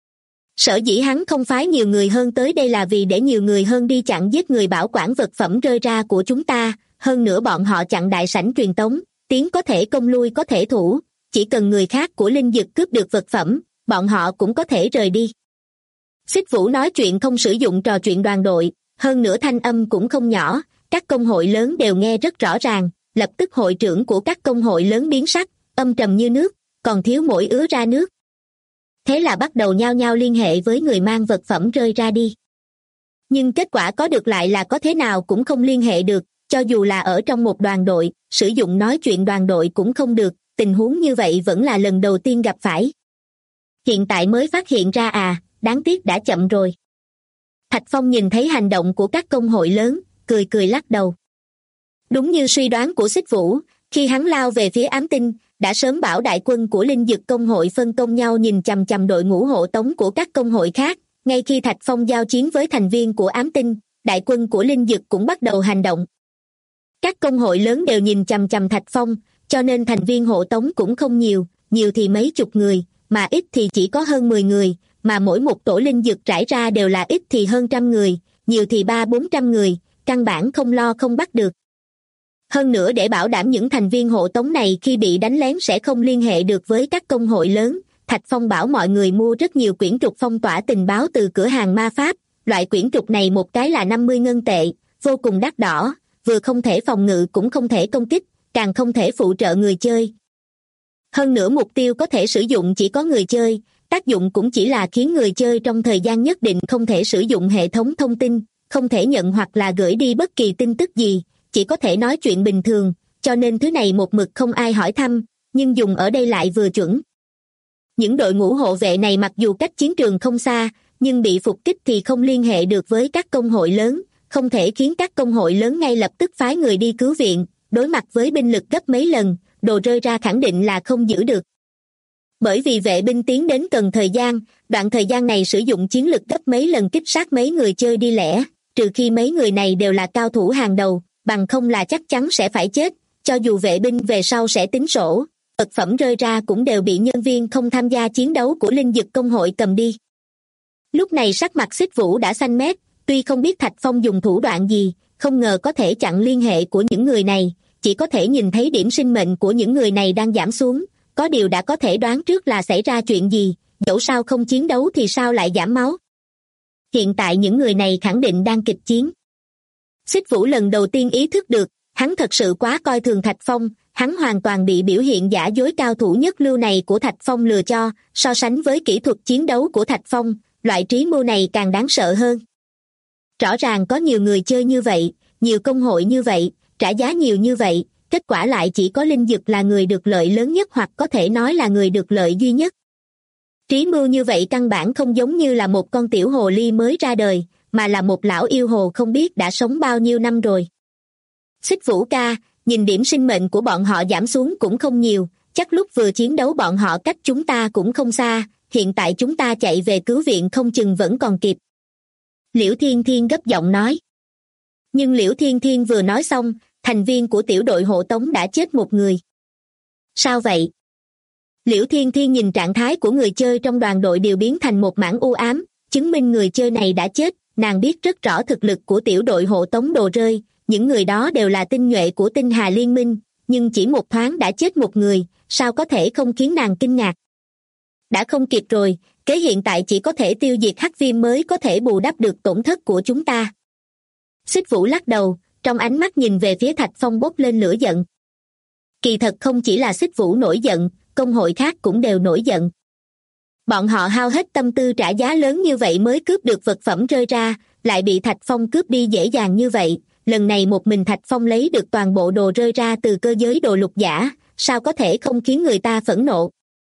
[SPEAKER 2] Sở dĩ hắn không phái nhiều người hơn tới đây là vì để nhiều người hơn đi chặn giết người bảo quản vật phẩm rơi ra của chúng ta, hơn nữa bọn họ chặn đại sảnh truyền tống, tiến có thể công lui có thể thủ, chỉ cần người khác của Linh Dực cướp được vật phẩm, bọn họ cũng có thể rời đi. Xích Vũ nói chuyện không sử dụng trò chuyện đoàn đội, hơn nữa thanh âm cũng không nhỏ, các công hội lớn đều nghe rất rõ ràng. Lập tức hội trưởng của các công hội lớn biến sắc, âm trầm như nước, còn thiếu mỗi ứa ra nước. Thế là bắt đầu nhao nhao liên hệ với người mang vật phẩm rơi ra đi. Nhưng kết quả có được lại là có thế nào cũng không liên hệ được, cho dù là ở trong một đoàn đội, sử dụng nói chuyện đoàn đội cũng không được, tình huống như vậy vẫn là lần đầu tiên gặp phải. Hiện tại mới phát hiện ra à, đáng tiếc đã chậm rồi. Thạch Phong nhìn thấy hành động của các công hội lớn, cười cười lắc đầu. Đúng như suy đoán của Xích Vũ, khi hắn lao về phía ám tinh, đã sớm bảo đại quân của linh dực công hội phân công nhau nhìn chằm chằm đội ngũ hộ tống của các công hội khác. Ngay khi Thạch Phong giao chiến với thành viên của ám tinh, đại quân của linh dực cũng bắt đầu hành động. Các công hội lớn đều nhìn chằm chằm Thạch Phong, cho nên thành viên hộ tống cũng không nhiều, nhiều thì mấy chục người, mà ít thì chỉ có hơn 10 người, mà mỗi một tổ linh dực trải ra đều là ít thì hơn 100 người, nhiều thì 300-400 người, căn bản không lo không bắt được. Hơn nữa để bảo đảm những thành viên hộ tống này khi bị đánh lén sẽ không liên hệ được với các công hội lớn, Thạch Phong bảo mọi người mua rất nhiều quyển trục phong tỏa tình báo từ cửa hàng ma pháp. Loại quyển trục này một cái là 50 ngân tệ, vô cùng đắt đỏ, vừa không thể phòng ngự cũng không thể công kích, càng không thể phụ trợ người chơi. Hơn nữa mục tiêu có thể sử dụng chỉ có người chơi, tác dụng cũng chỉ là khiến người chơi trong thời gian nhất định không thể sử dụng hệ thống thông tin, không thể nhận hoặc là gửi đi bất kỳ tin tức gì, chỉ có thể nói chuyện bình thường, cho nên thứ này một mực không ai hỏi thăm, nhưng dùng ở đây lại vừa chuẩn. Những đội ngũ hộ vệ này mặc dù cách chiến trường không xa, nhưng bị phục kích thì không liên hệ được với các công hội lớn, không thể khiến các công hội lớn ngay lập tức phái người đi cứu viện, đối mặt với binh lực gấp mấy lần, đồ rơi ra khẳng định là không giữ được. Bởi vì vệ binh tiến đến cần thời gian, đoạn thời gian này sử dụng chiến lực gấp mấy lần kích sát mấy người chơi đi lẻ, trừ khi mấy người này đều là cao thủ hàng đầu, bằng không là chắc chắn sẽ phải chết, cho dù vệ binh về sau sẽ tính sổ, vật phẩm rơi ra cũng đều bị nhân viên không tham gia chiến đấu của linh dực công hội cầm đi. Lúc này sắc mặt Xích Vũ đã xanh mét, tuy không biết Thạch Phong dùng thủ đoạn gì, không ngờ có thể chặn liên hệ của những người này, chỉ có thể nhìn thấy điểm sinh mệnh của những người này đang giảm xuống, có điều đã có thể đoán trước là xảy ra chuyện gì, dẫu sao không chiến đấu thì sao lại giảm máu. Hiện tại những người này khẳng định đang kịch chiến. Xích Vũ lần đầu tiên ý thức được, hắn thật sự quá coi thường Thạch Phong, hắn hoàn toàn bị biểu hiện giả dối cao thủ nhất lưu này của Thạch Phong lừa cho, so sánh với kỹ thuật chiến đấu của Thạch Phong, loại trí mưu này càng đáng sợ hơn. Rõ ràng có nhiều người chơi như vậy, nhiều công hội như vậy, trả giá nhiều như vậy, kết quả lại chỉ có linh dực là người được lợi lớn nhất hoặc có thể nói là người được lợi duy nhất. Trí mưu như vậy căn bản không giống như là một con tiểu hồ ly mới ra đời, mà là một lão yêu hồ không biết đã sống bao nhiêu năm rồi. Xích Vũ ca, nhìn điểm sinh mệnh của bọn họ giảm xuống cũng không nhiều, chắc lúc vừa chiến đấu bọn họ cách chúng ta cũng không xa, hiện tại chúng ta chạy về cứu viện không chừng vẫn còn kịp. Liễu Thiên Thiên gấp giọng nói. Nhưng Liễu Thiên Thiên vừa nói xong, thành viên của tiểu đội hộ tống đã chết một người. Sao vậy? Liễu Thiên Thiên nhìn trạng thái của người chơi trong đoàn đội đều biến thành một mảng u ám, chứng minh người chơi này đã chết, nàng biết rất rõ thực lực của tiểu đội hộ tống đồ rơi, những người đó đều là tinh nhuệ của tinh hà liên minh, nhưng chỉ một thoáng đã chết một người, sao có thể không khiến nàng kinh ngạc. Đã không kịp rồi, kế hiện tại chỉ có thể tiêu diệt hắc viêm mới có thể bù đắp được tổn thất của chúng ta. Xích Vũ lắc đầu, trong ánh mắt nhìn về phía Thạch Phong bốc lên lửa giận. Kỳ thật không chỉ là Xích Vũ nổi giận, công hội khác cũng đều nổi giận. Bọn họ hao hết tâm tư trả giá lớn như vậy mới cướp được vật phẩm rơi ra, lại bị Thạch Phong cướp đi dễ dàng như vậy, lần này một mình Thạch Phong lấy được toàn bộ đồ rơi ra từ cơ giới đồ lục giả, sao có thể không khiến người ta phẫn nộ.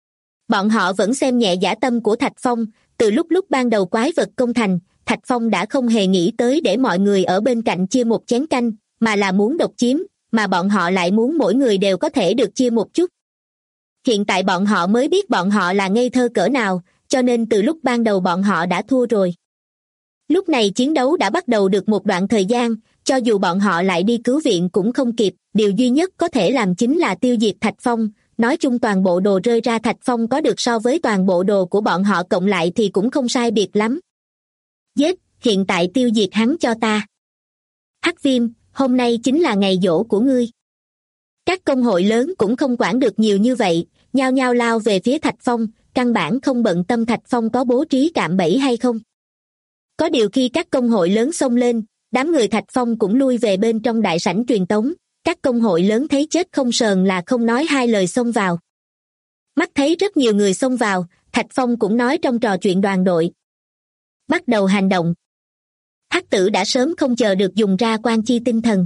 [SPEAKER 2] Bọn họ vẫn xem nhẹ dã tâm của Thạch Phong, từ lúc ban đầu quái vật công thành, Thạch Phong đã không hề nghĩ tới để mọi người ở bên cạnh chia một chén canh, mà là muốn độc chiếm, mà bọn họ lại muốn mỗi người đều có thể được chia một chút. Hiện tại bọn họ mới biết bọn họ là ngây thơ cỡ nào, cho nên từ lúc ban đầu bọn họ đã thua rồi. Lúc này chiến đấu đã bắt đầu được một đoạn thời gian, cho dù bọn họ lại đi cứu viện cũng không kịp, điều duy nhất có thể làm chính là tiêu diệt Thạch Phong. Nói chung toàn bộ đồ rơi ra Thạch Phong có được so với toàn bộ đồ của bọn họ cộng lại thì cũng không sai biệt lắm. Giết, hiện tại tiêu diệt hắn cho ta. Hắc Viêm, hôm nay chính là ngày giỗ của ngươi. Các công hội lớn cũng không quản được nhiều như vậy, nhao nhao lao về phía Thạch Phong, căn bản không bận tâm Thạch Phong có bố trí cạm bẫy hay không. Có điều khi các công hội lớn xông lên, đám người Thạch Phong cũng lui về bên trong đại sảnh truyền tống. Các công hội lớn thấy chết không sờn là không nói hai lời xông vào. Mắt thấy rất nhiều người xông vào, Thạch Phong cũng nói trong trò chuyện đoàn đội. Bắt đầu hành động. Hắc tử đã sớm không chờ được dùng ra quan chi tinh thần.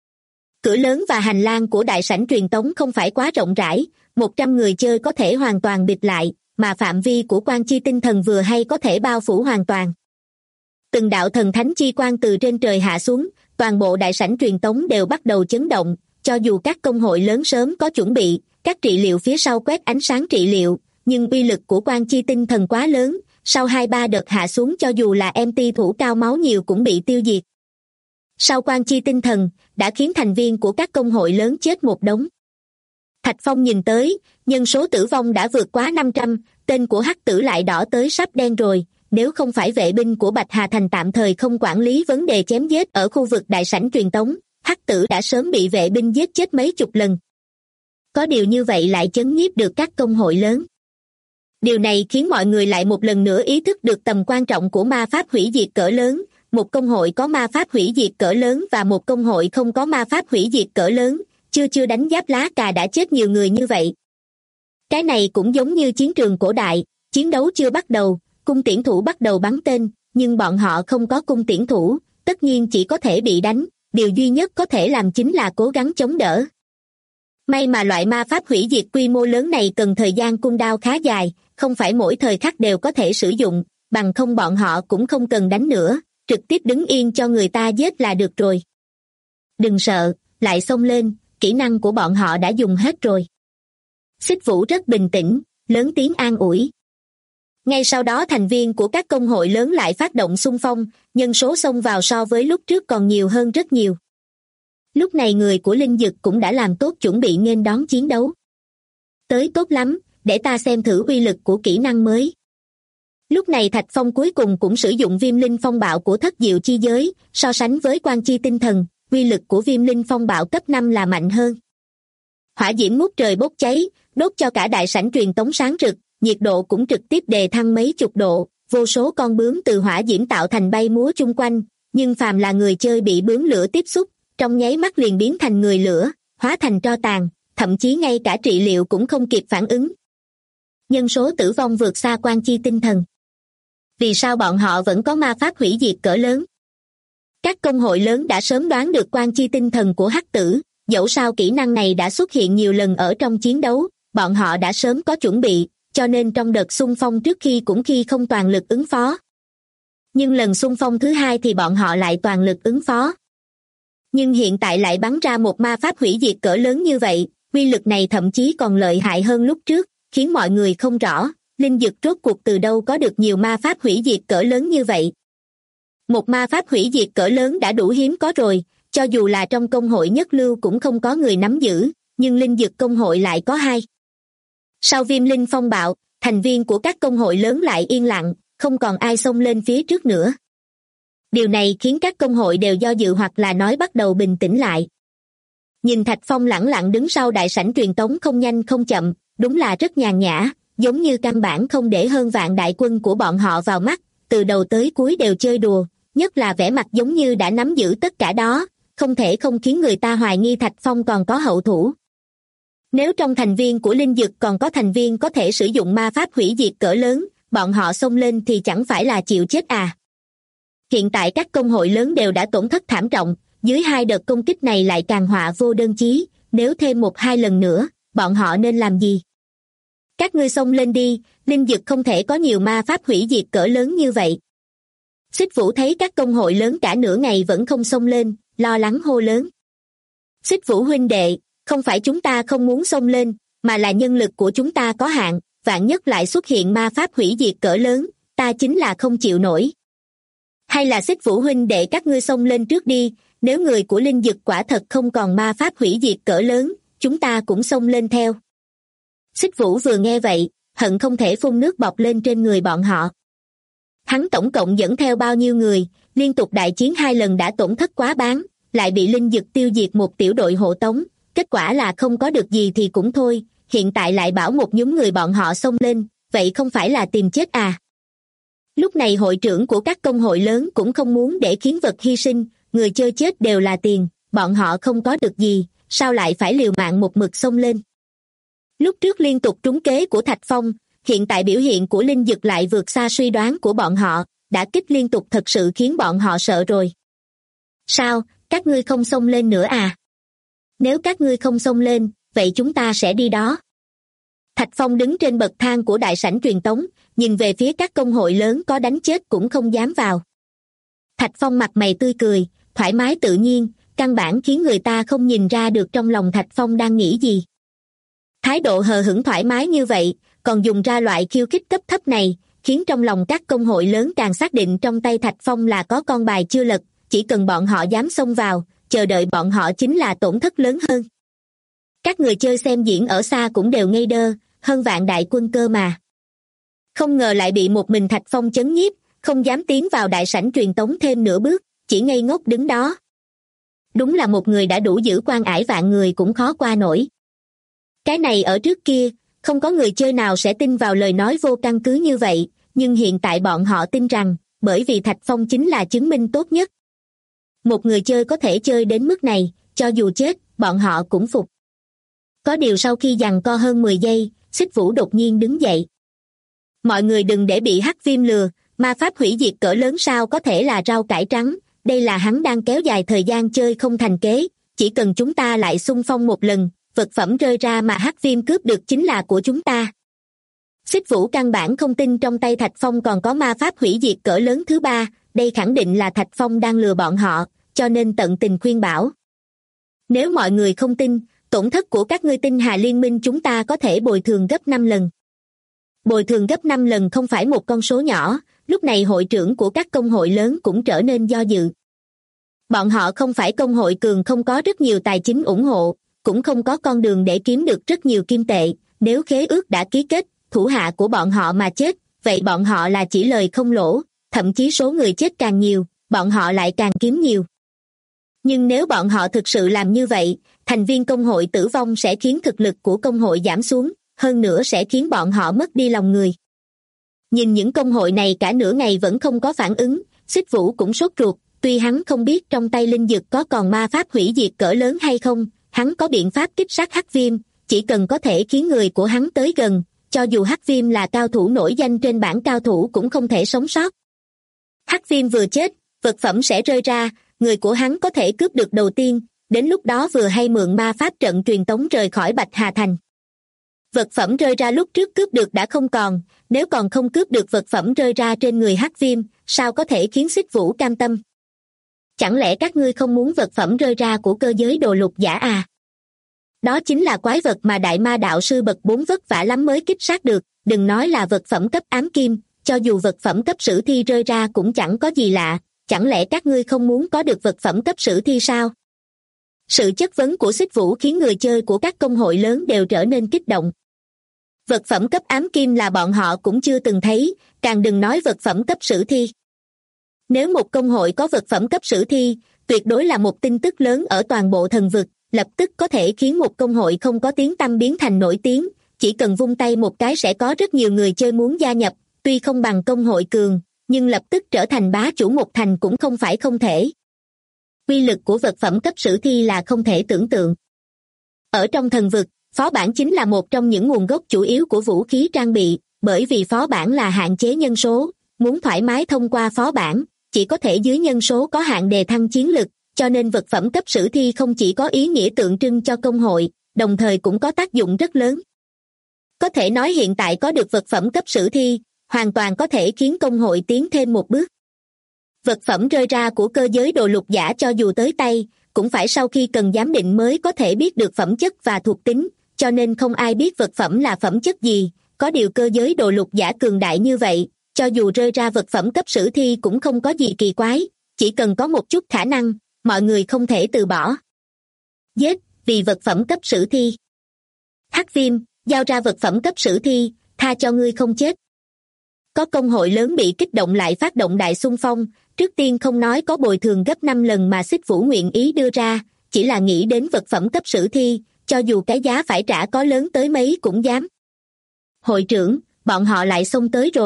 [SPEAKER 2] Cửa lớn và hành lang của đại sảnh truyền tống không phải quá rộng rãi, 100 người chơi có thể hoàn toàn bịt lại, mà phạm vi của quan chi tinh thần vừa hay có thể bao phủ hoàn toàn. Từng đạo thần thánh chi quang từ trên trời hạ xuống, toàn bộ đại sảnh truyền tống đều bắt đầu chấn động, cho dù các công hội lớn sớm có chuẩn bị, các trị liệu phía sau quét ánh sáng trị liệu, nhưng uy lực của quan chi tinh thần quá lớn, sau 2-3 đợt hạ xuống cho dù là MT thủ cao máu nhiều cũng bị tiêu diệt. Sau quan chi tinh thần, đã khiến thành viên của các công hội lớn chết một đống. Thạch Phong nhìn tới, nhân số tử vong đã vượt quá 500, tên của Hắc tử lại đỏ tới sắp đen rồi, nếu không phải vệ binh của Bạch Hà Thành tạm thời không quản lý vấn đề chém giết ở khu vực đại sảnh truyền tống, Hắc tử đã sớm bị vệ binh giết chết mấy chục lần. Có điều như vậy lại chấn nhiếp được các công hội lớn. Điều này khiến mọi người lại một lần nữa ý thức được tầm quan trọng của ma pháp hủy diệt cỡ lớn, một công hội có ma pháp hủy diệt cỡ lớn và một công hội không có ma pháp hủy diệt cỡ lớn, chưa đánh giáp lá cà đã chết nhiều người như vậy. Cái này cũng giống như chiến trường cổ đại, chiến đấu chưa bắt đầu, cung tiễn thủ bắt đầu bắn tên, nhưng bọn họ không có cung tiễn thủ, tất nhiên chỉ có thể bị đánh, điều duy nhất có thể làm chính là cố gắng chống đỡ. May mà loại ma pháp hủy diệt quy mô lớn này cần thời gian cung đao khá dài, không phải mỗi thời khắc đều có thể sử dụng, bằng không bọn họ cũng không cần đánh nữa, trực tiếp đứng yên cho người ta giết là được rồi. Đừng sợ, lại xông lên, kỹ năng của bọn họ đã dùng hết rồi. Xích Vũ rất bình tĩnh, lớn tiếng an ủi. Ngay sau đó thành viên của các công hội lớn lại phát động xung phong, nhân số xông vào so với lúc trước còn nhiều hơn rất nhiều. Lúc này người của Linh Dực cũng đã làm tốt chuẩn bị nghênh đón chiến đấu. Tới tốt lắm, để ta xem thử uy lực của kỹ năng mới. Lúc này Thạch Phong cuối cùng cũng sử dụng viêm linh phong bạo của thất diệu chi giới, so sánh với quan chi tinh thần, uy lực của viêm linh phong bạo cấp 5 là mạnh hơn. Hỏa diễm ngút trời bốc cháy, đốt cho cả đại sảnh truyền tống sáng rực, nhiệt độ cũng trực tiếp đề thăng mấy chục độ, vô số con bướm từ hỏa diễm tạo thành bay múa chung quanh, nhưng phàm là người chơi bị bướm lửa tiếp xúc, trong nháy mắt liền biến thành người lửa, hóa thành tro tàn, thậm chí ngay cả trị liệu cũng không kịp phản ứng. Nhân số tử vong vượt xa quan chi tinh thần. Vì sao bọn họ vẫn có ma pháp hủy diệt cỡ lớn? Các công hội lớn đã sớm đoán được quan chi tinh thần của Hắc tử, dẫu sao kỹ năng này đã xuất hiện nhiều lần ở trong chiến đấu, bọn họ đã sớm có chuẩn bị, cho nên trong đợt xung phong trước khi cũng không toàn lực ứng phó. Nhưng lần xung phong thứ hai thì bọn họ lại toàn lực ứng phó. Nhưng hiện tại lại bắn ra một ma pháp hủy diệt cỡ lớn như vậy, uy lực này thậm chí còn lợi hại hơn lúc trước, khiến mọi người không rõ, Linh Dực rốt cuộc từ đâu có được nhiều ma pháp hủy diệt cỡ lớn như vậy. Một ma pháp hủy diệt cỡ lớn đã đủ hiếm có rồi, cho dù là trong công hội nhất lưu cũng không có người nắm giữ, nhưng Linh Dực công hội lại có 2. Sau viêm linh phong bạo, thành viên của các công hội lớn lại yên lặng, không còn ai xông lên phía trước nữa. Điều này khiến các công hội đều do dự hoặc là nói bắt đầu bình tĩnh lại. Nhìn Thạch Phong lẳng lặng đứng sau đại sảnh truyền tống không nhanh không chậm, đúng là rất nhàn nhã, giống như căn bản không để hơn vạn đại quân của bọn họ vào mắt, từ đầu tới cuối đều chơi đùa, nhất là vẻ mặt giống như đã nắm giữ tất cả đó, không thể không khiến người ta hoài nghi Thạch Phong còn có hậu thủ. Nếu trong thành viên của Linh Dực còn có thành viên có thể sử dụng ma pháp hủy diệt cỡ lớn, bọn họ xông lên thì chẳng phải là chịu chết à. Hiện tại các công hội lớn đều đã tổn thất thảm trọng, dưới 2 đợt công kích này lại càng họa vô đơn chí, nếu thêm 1-2 lần nữa, bọn họ nên làm gì? Các ngươi xông lên đi, Linh Dực không thể có nhiều ma pháp hủy diệt cỡ lớn như vậy. Xích Vũ thấy các công hội lớn cả nửa ngày vẫn không xông lên, lo lắng hô lớn. Xích Vũ huynh đệ, không phải chúng ta không muốn xông lên, mà là nhân lực của chúng ta có hạn, vạn nhất lại xuất hiện ma pháp hủy diệt cỡ lớn, ta chính là không chịu nổi. Hay là Xích Vũ huynh đệ các ngươi xông lên trước đi, nếu người của Linh Dực quả thật không còn ma pháp hủy diệt cỡ lớn, chúng ta cũng xông lên theo. Xích Vũ vừa nghe vậy, hận không thể phun nước bọt lên trên người bọn họ. Hắn tổng cộng dẫn theo bao nhiêu người, liên tục đại chiến 2 lần đã tổn thất quá bán, lại bị Linh Dực tiêu diệt một tiểu đội hộ tống, kết quả là không có được gì thì cũng thôi, hiện tại lại bảo một nhóm người bọn họ xông lên, vậy không phải là tìm chết à? Lúc này hội trưởng của các công hội lớn cũng không muốn để khiến vật hy sinh, người chơi chết đều là tiền, bọn họ không có được gì, sao lại phải liều mạng một mực xông lên. Lúc trước liên tục trúng kế của Thạch Phong, hiện tại biểu hiện của Linh Dực lại vượt xa suy đoán của bọn họ, đã kích liên tục thật sự khiến bọn họ sợ rồi. Sao, các ngươi không xông lên nữa à? Nếu các ngươi không xông lên, vậy chúng ta sẽ đi đó. Thạch Phong đứng trên bậc thang của đại sảnh truyền tống, nhìn về phía các công hội lớn có đánh chết cũng không dám vào. Thạch Phong mặt mày tươi cười, thoải mái tự nhiên, căn bản khiến người ta không nhìn ra được trong lòng Thạch Phong đang nghĩ gì. Thái độ hờ hững thoải mái như vậy, còn dùng ra loại khiêu khích cấp thấp này, khiến trong lòng các công hội lớn càng xác định trong tay Thạch Phong là có con bài chưa lật, chỉ cần bọn họ dám xông vào, chờ đợi bọn họ chính là tổn thất lớn hơn. Các người chơi xem diễn ở xa cũng đều ngây đơ, hơn vạn đại quân cơ mà. Không ngờ lại bị một mình Thạch Phong chấn nhiếp, không dám tiến vào đại sảnh truyền tống thêm nửa bước, chỉ ngây ngốc đứng đó. Đúng là một người đã đủ giữ quan ải vạn người cũng khó qua nổi. Cái này ở trước kia, không có người chơi nào sẽ tin vào lời nói vô căn cứ như vậy, nhưng hiện tại bọn họ tin rằng, bởi vì Thạch Phong chính là chứng minh tốt nhất. Một người chơi có thể chơi đến mức này, cho dù chết, bọn họ cũng phục. Có điều sau khi giằng co hơn 10 giây, Xích Vũ đột nhiên đứng dậy. Mọi người đừng để bị hắc viêm lừa, ma pháp hủy diệt cỡ lớn sao có thể là rau cải trắng, đây là hắn đang kéo dài thời gian chơi không thành kế, chỉ cần chúng ta lại xung phong một lần, vật phẩm rơi ra mà hắc viêm cướp được chính là của chúng ta. Xích Vũ căn bản không tin trong tay Thạch Phong còn có ma pháp hủy diệt cỡ lớn thứ ba, đây khẳng định là Thạch Phong đang lừa bọn họ, cho nên tận tình khuyên bảo. Nếu mọi người không tin, tổn thất của các ngươi tinh hà liên minh chúng ta có thể bồi thường gấp 5 lần. Bồi thường gấp 5 lần không phải một con số nhỏ, lúc này hội trưởng của các công hội lớn cũng trở nên do dự. Bọn họ không phải công hội cường không có rất nhiều tài chính ủng hộ, cũng không có con đường để kiếm được rất nhiều kim tệ, nếu khế ước đã ký kết, thủ hạ của bọn họ mà chết, vậy bọn họ là chỉ lời không lỗ, thậm chí số người chết càng nhiều, bọn họ lại càng kiếm nhiều. Nhưng nếu bọn họ thực sự làm như vậy, thành viên công hội tử vong sẽ khiến thực lực của công hội giảm xuống, hơn nữa sẽ khiến bọn họ mất đi lòng người. Nhìn những công hội này cả nửa ngày vẫn không có phản ứng, Xích Vũ cũng sốt ruột, tuy hắn không biết trong tay linh dực có còn ma pháp hủy diệt cỡ lớn hay không, hắn có biện pháp kích sát hắc viêm, chỉ cần có thể khiến người của hắn tới gần, cho dù hắc viêm là cao thủ nổi danh trên bảng cao thủ cũng không thể sống sót. Hắc viêm vừa chết, vật phẩm sẽ rơi ra, người của hắn có thể cướp được đầu tiên, đến lúc đó vừa hay mượn ma pháp trận truyền tống rời khỏi Bạch Hà Thành. Vật phẩm rơi ra lúc trước cướp được đã không còn, nếu còn không cướp được vật phẩm rơi ra trên người hắc viêm, sao có thể khiến Xích Vũ cam tâm? Chẳng lẽ các ngươi không muốn vật phẩm rơi ra của cơ giới đồ lục giả à? Đó chính là quái vật mà đại ma đạo sư bậc 4 vất vả lắm mới kích sát được, đừng nói là vật phẩm cấp ám kim, cho dù vật phẩm cấp sử thi rơi ra cũng chẳng có gì lạ, chẳng lẽ các ngươi không muốn có được vật phẩm cấp sử thi sao? Sự chất vấn của Xích Vũ khiến người chơi của các công hội lớn đều trở nên kích động. Vật phẩm cấp ám kim là bọn họ cũng chưa từng thấy, càng đừng nói vật phẩm cấp sử thi. Nếu một công hội có vật phẩm cấp sử thi, tuyệt đối là một tin tức lớn ở toàn bộ thần vực, lập tức có thể khiến một công hội không có tiếng tăm biến thành nổi tiếng, chỉ cần vung tay một cái sẽ có rất nhiều người chơi muốn gia nhập, tuy không bằng công hội cường, nhưng lập tức trở thành bá chủ một thành cũng không phải không thể. Uy lực của vật phẩm cấp sử thi là không thể tưởng tượng. Ở trong thần vực, phó bản chính là một trong những nguồn gốc chủ yếu của vũ khí trang bị, bởi vì phó bản là hạn chế nhân số, muốn thoải mái thông qua phó bản, chỉ có thể dưới nhân số có hạn đề thăng chiến lực, cho nên vật phẩm cấp sử thi không chỉ có ý nghĩa tượng trưng cho công hội, đồng thời cũng có tác dụng rất lớn. Có thể nói hiện tại có được vật phẩm cấp sử thi, hoàn toàn có thể khiến công hội tiến thêm một bước. Vật phẩm rơi ra của cơ giới đồ lục giả cho dù tới tay, cũng phải sau khi cần giám định mới có thể biết được phẩm chất và thuộc tính, cho nên không ai biết vật phẩm là phẩm chất gì, có điều cơ giới đồ lục giả cường đại như vậy, cho dù rơi ra vật phẩm cấp sử thi cũng không có gì kỳ quái, chỉ cần có một chút khả năng, mọi người không thể từ bỏ. Giết, vì vật phẩm cấp sử thi. Hắc viêm, giao ra vật phẩm cấp sử thi, tha cho ngươi không chết. Có công hội lớn bị kích động lại phát động đại xung phong, trước tiên không nói có bồi thường gấp 5 lần mà Xích Vũ nguyện ý đưa ra, chỉ là nghĩ đến vật phẩm cấp sử thi, cho dù cái giá phải trả có lớn tới mấy cũng dám. Hội trưởng, bọn họ lại xông tới rồi,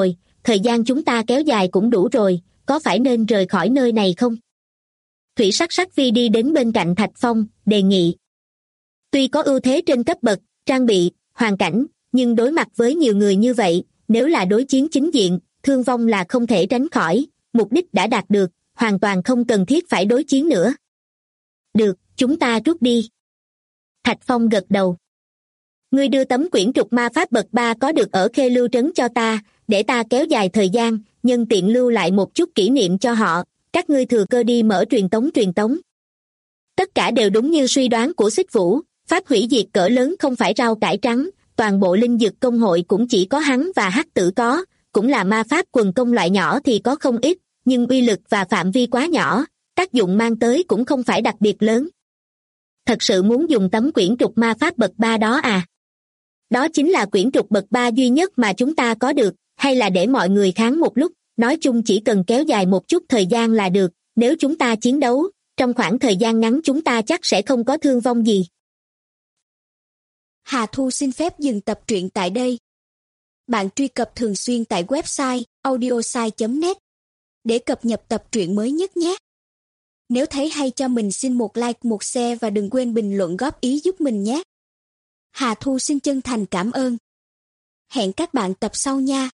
[SPEAKER 2] thời gian chúng ta kéo dài cũng đủ rồi, có phải nên rời khỏi nơi này không? Thủy Sắc Sắc Phi đi đến bên cạnh Thạch Phong, đề nghị. Tuy có ưu thế trên cấp bậc, trang bị, hoàn cảnh, nhưng đối mặt với nhiều người như vậy, nếu là đối chiến chính diện, thương vong là không thể tránh khỏi, mục đích đã đạt được, hoàn toàn không cần thiết phải đối chiến nữa. Được, chúng ta rút đi. Thạch Phong gật đầu. Ngươi đưa tấm quyển trục ma pháp bậc 3 có được ở Khê Lưu Trấn cho ta, để ta kéo dài thời gian, nhân tiện lưu lại một chút kỷ niệm cho họ, các ngươi thừa cơ đi mở truyền tống. Tất cả đều đúng như suy đoán của Xích Vũ, pháp hủy diệt cỡ lớn không phải rau cải trắng, toàn bộ linh dược công hội cũng chỉ có hắn và Hắc Tử có, cũng là ma pháp quần công loại nhỏ thì có không ít, nhưng uy lực và phạm vi quá nhỏ, tác dụng mang tới cũng không phải đặc biệt lớn. Thật sự muốn dùng tấm quyển trục ma pháp bậc 3 đó à? Đó chính là quyển trục bậc 3 duy nhất mà chúng ta có được, hay là để mọi người kháng một lúc, nói chung chỉ cần kéo dài một chút thời gian là được, nếu chúng ta chiến đấu, trong khoảng thời gian ngắn chúng ta chắc sẽ không có thương vong gì.
[SPEAKER 3] Hà Thu xin phép dừng tập truyện tại đây. Bạn truy cập thường xuyên tại website audiosai.net để cập nhật tập truyện mới nhất nhé. Nếu thấy hay cho mình xin một like, một share và đừng quên bình luận góp ý giúp mình nhé. Hà Thu xin chân thành cảm ơn. Hẹn các bạn tập sau nha.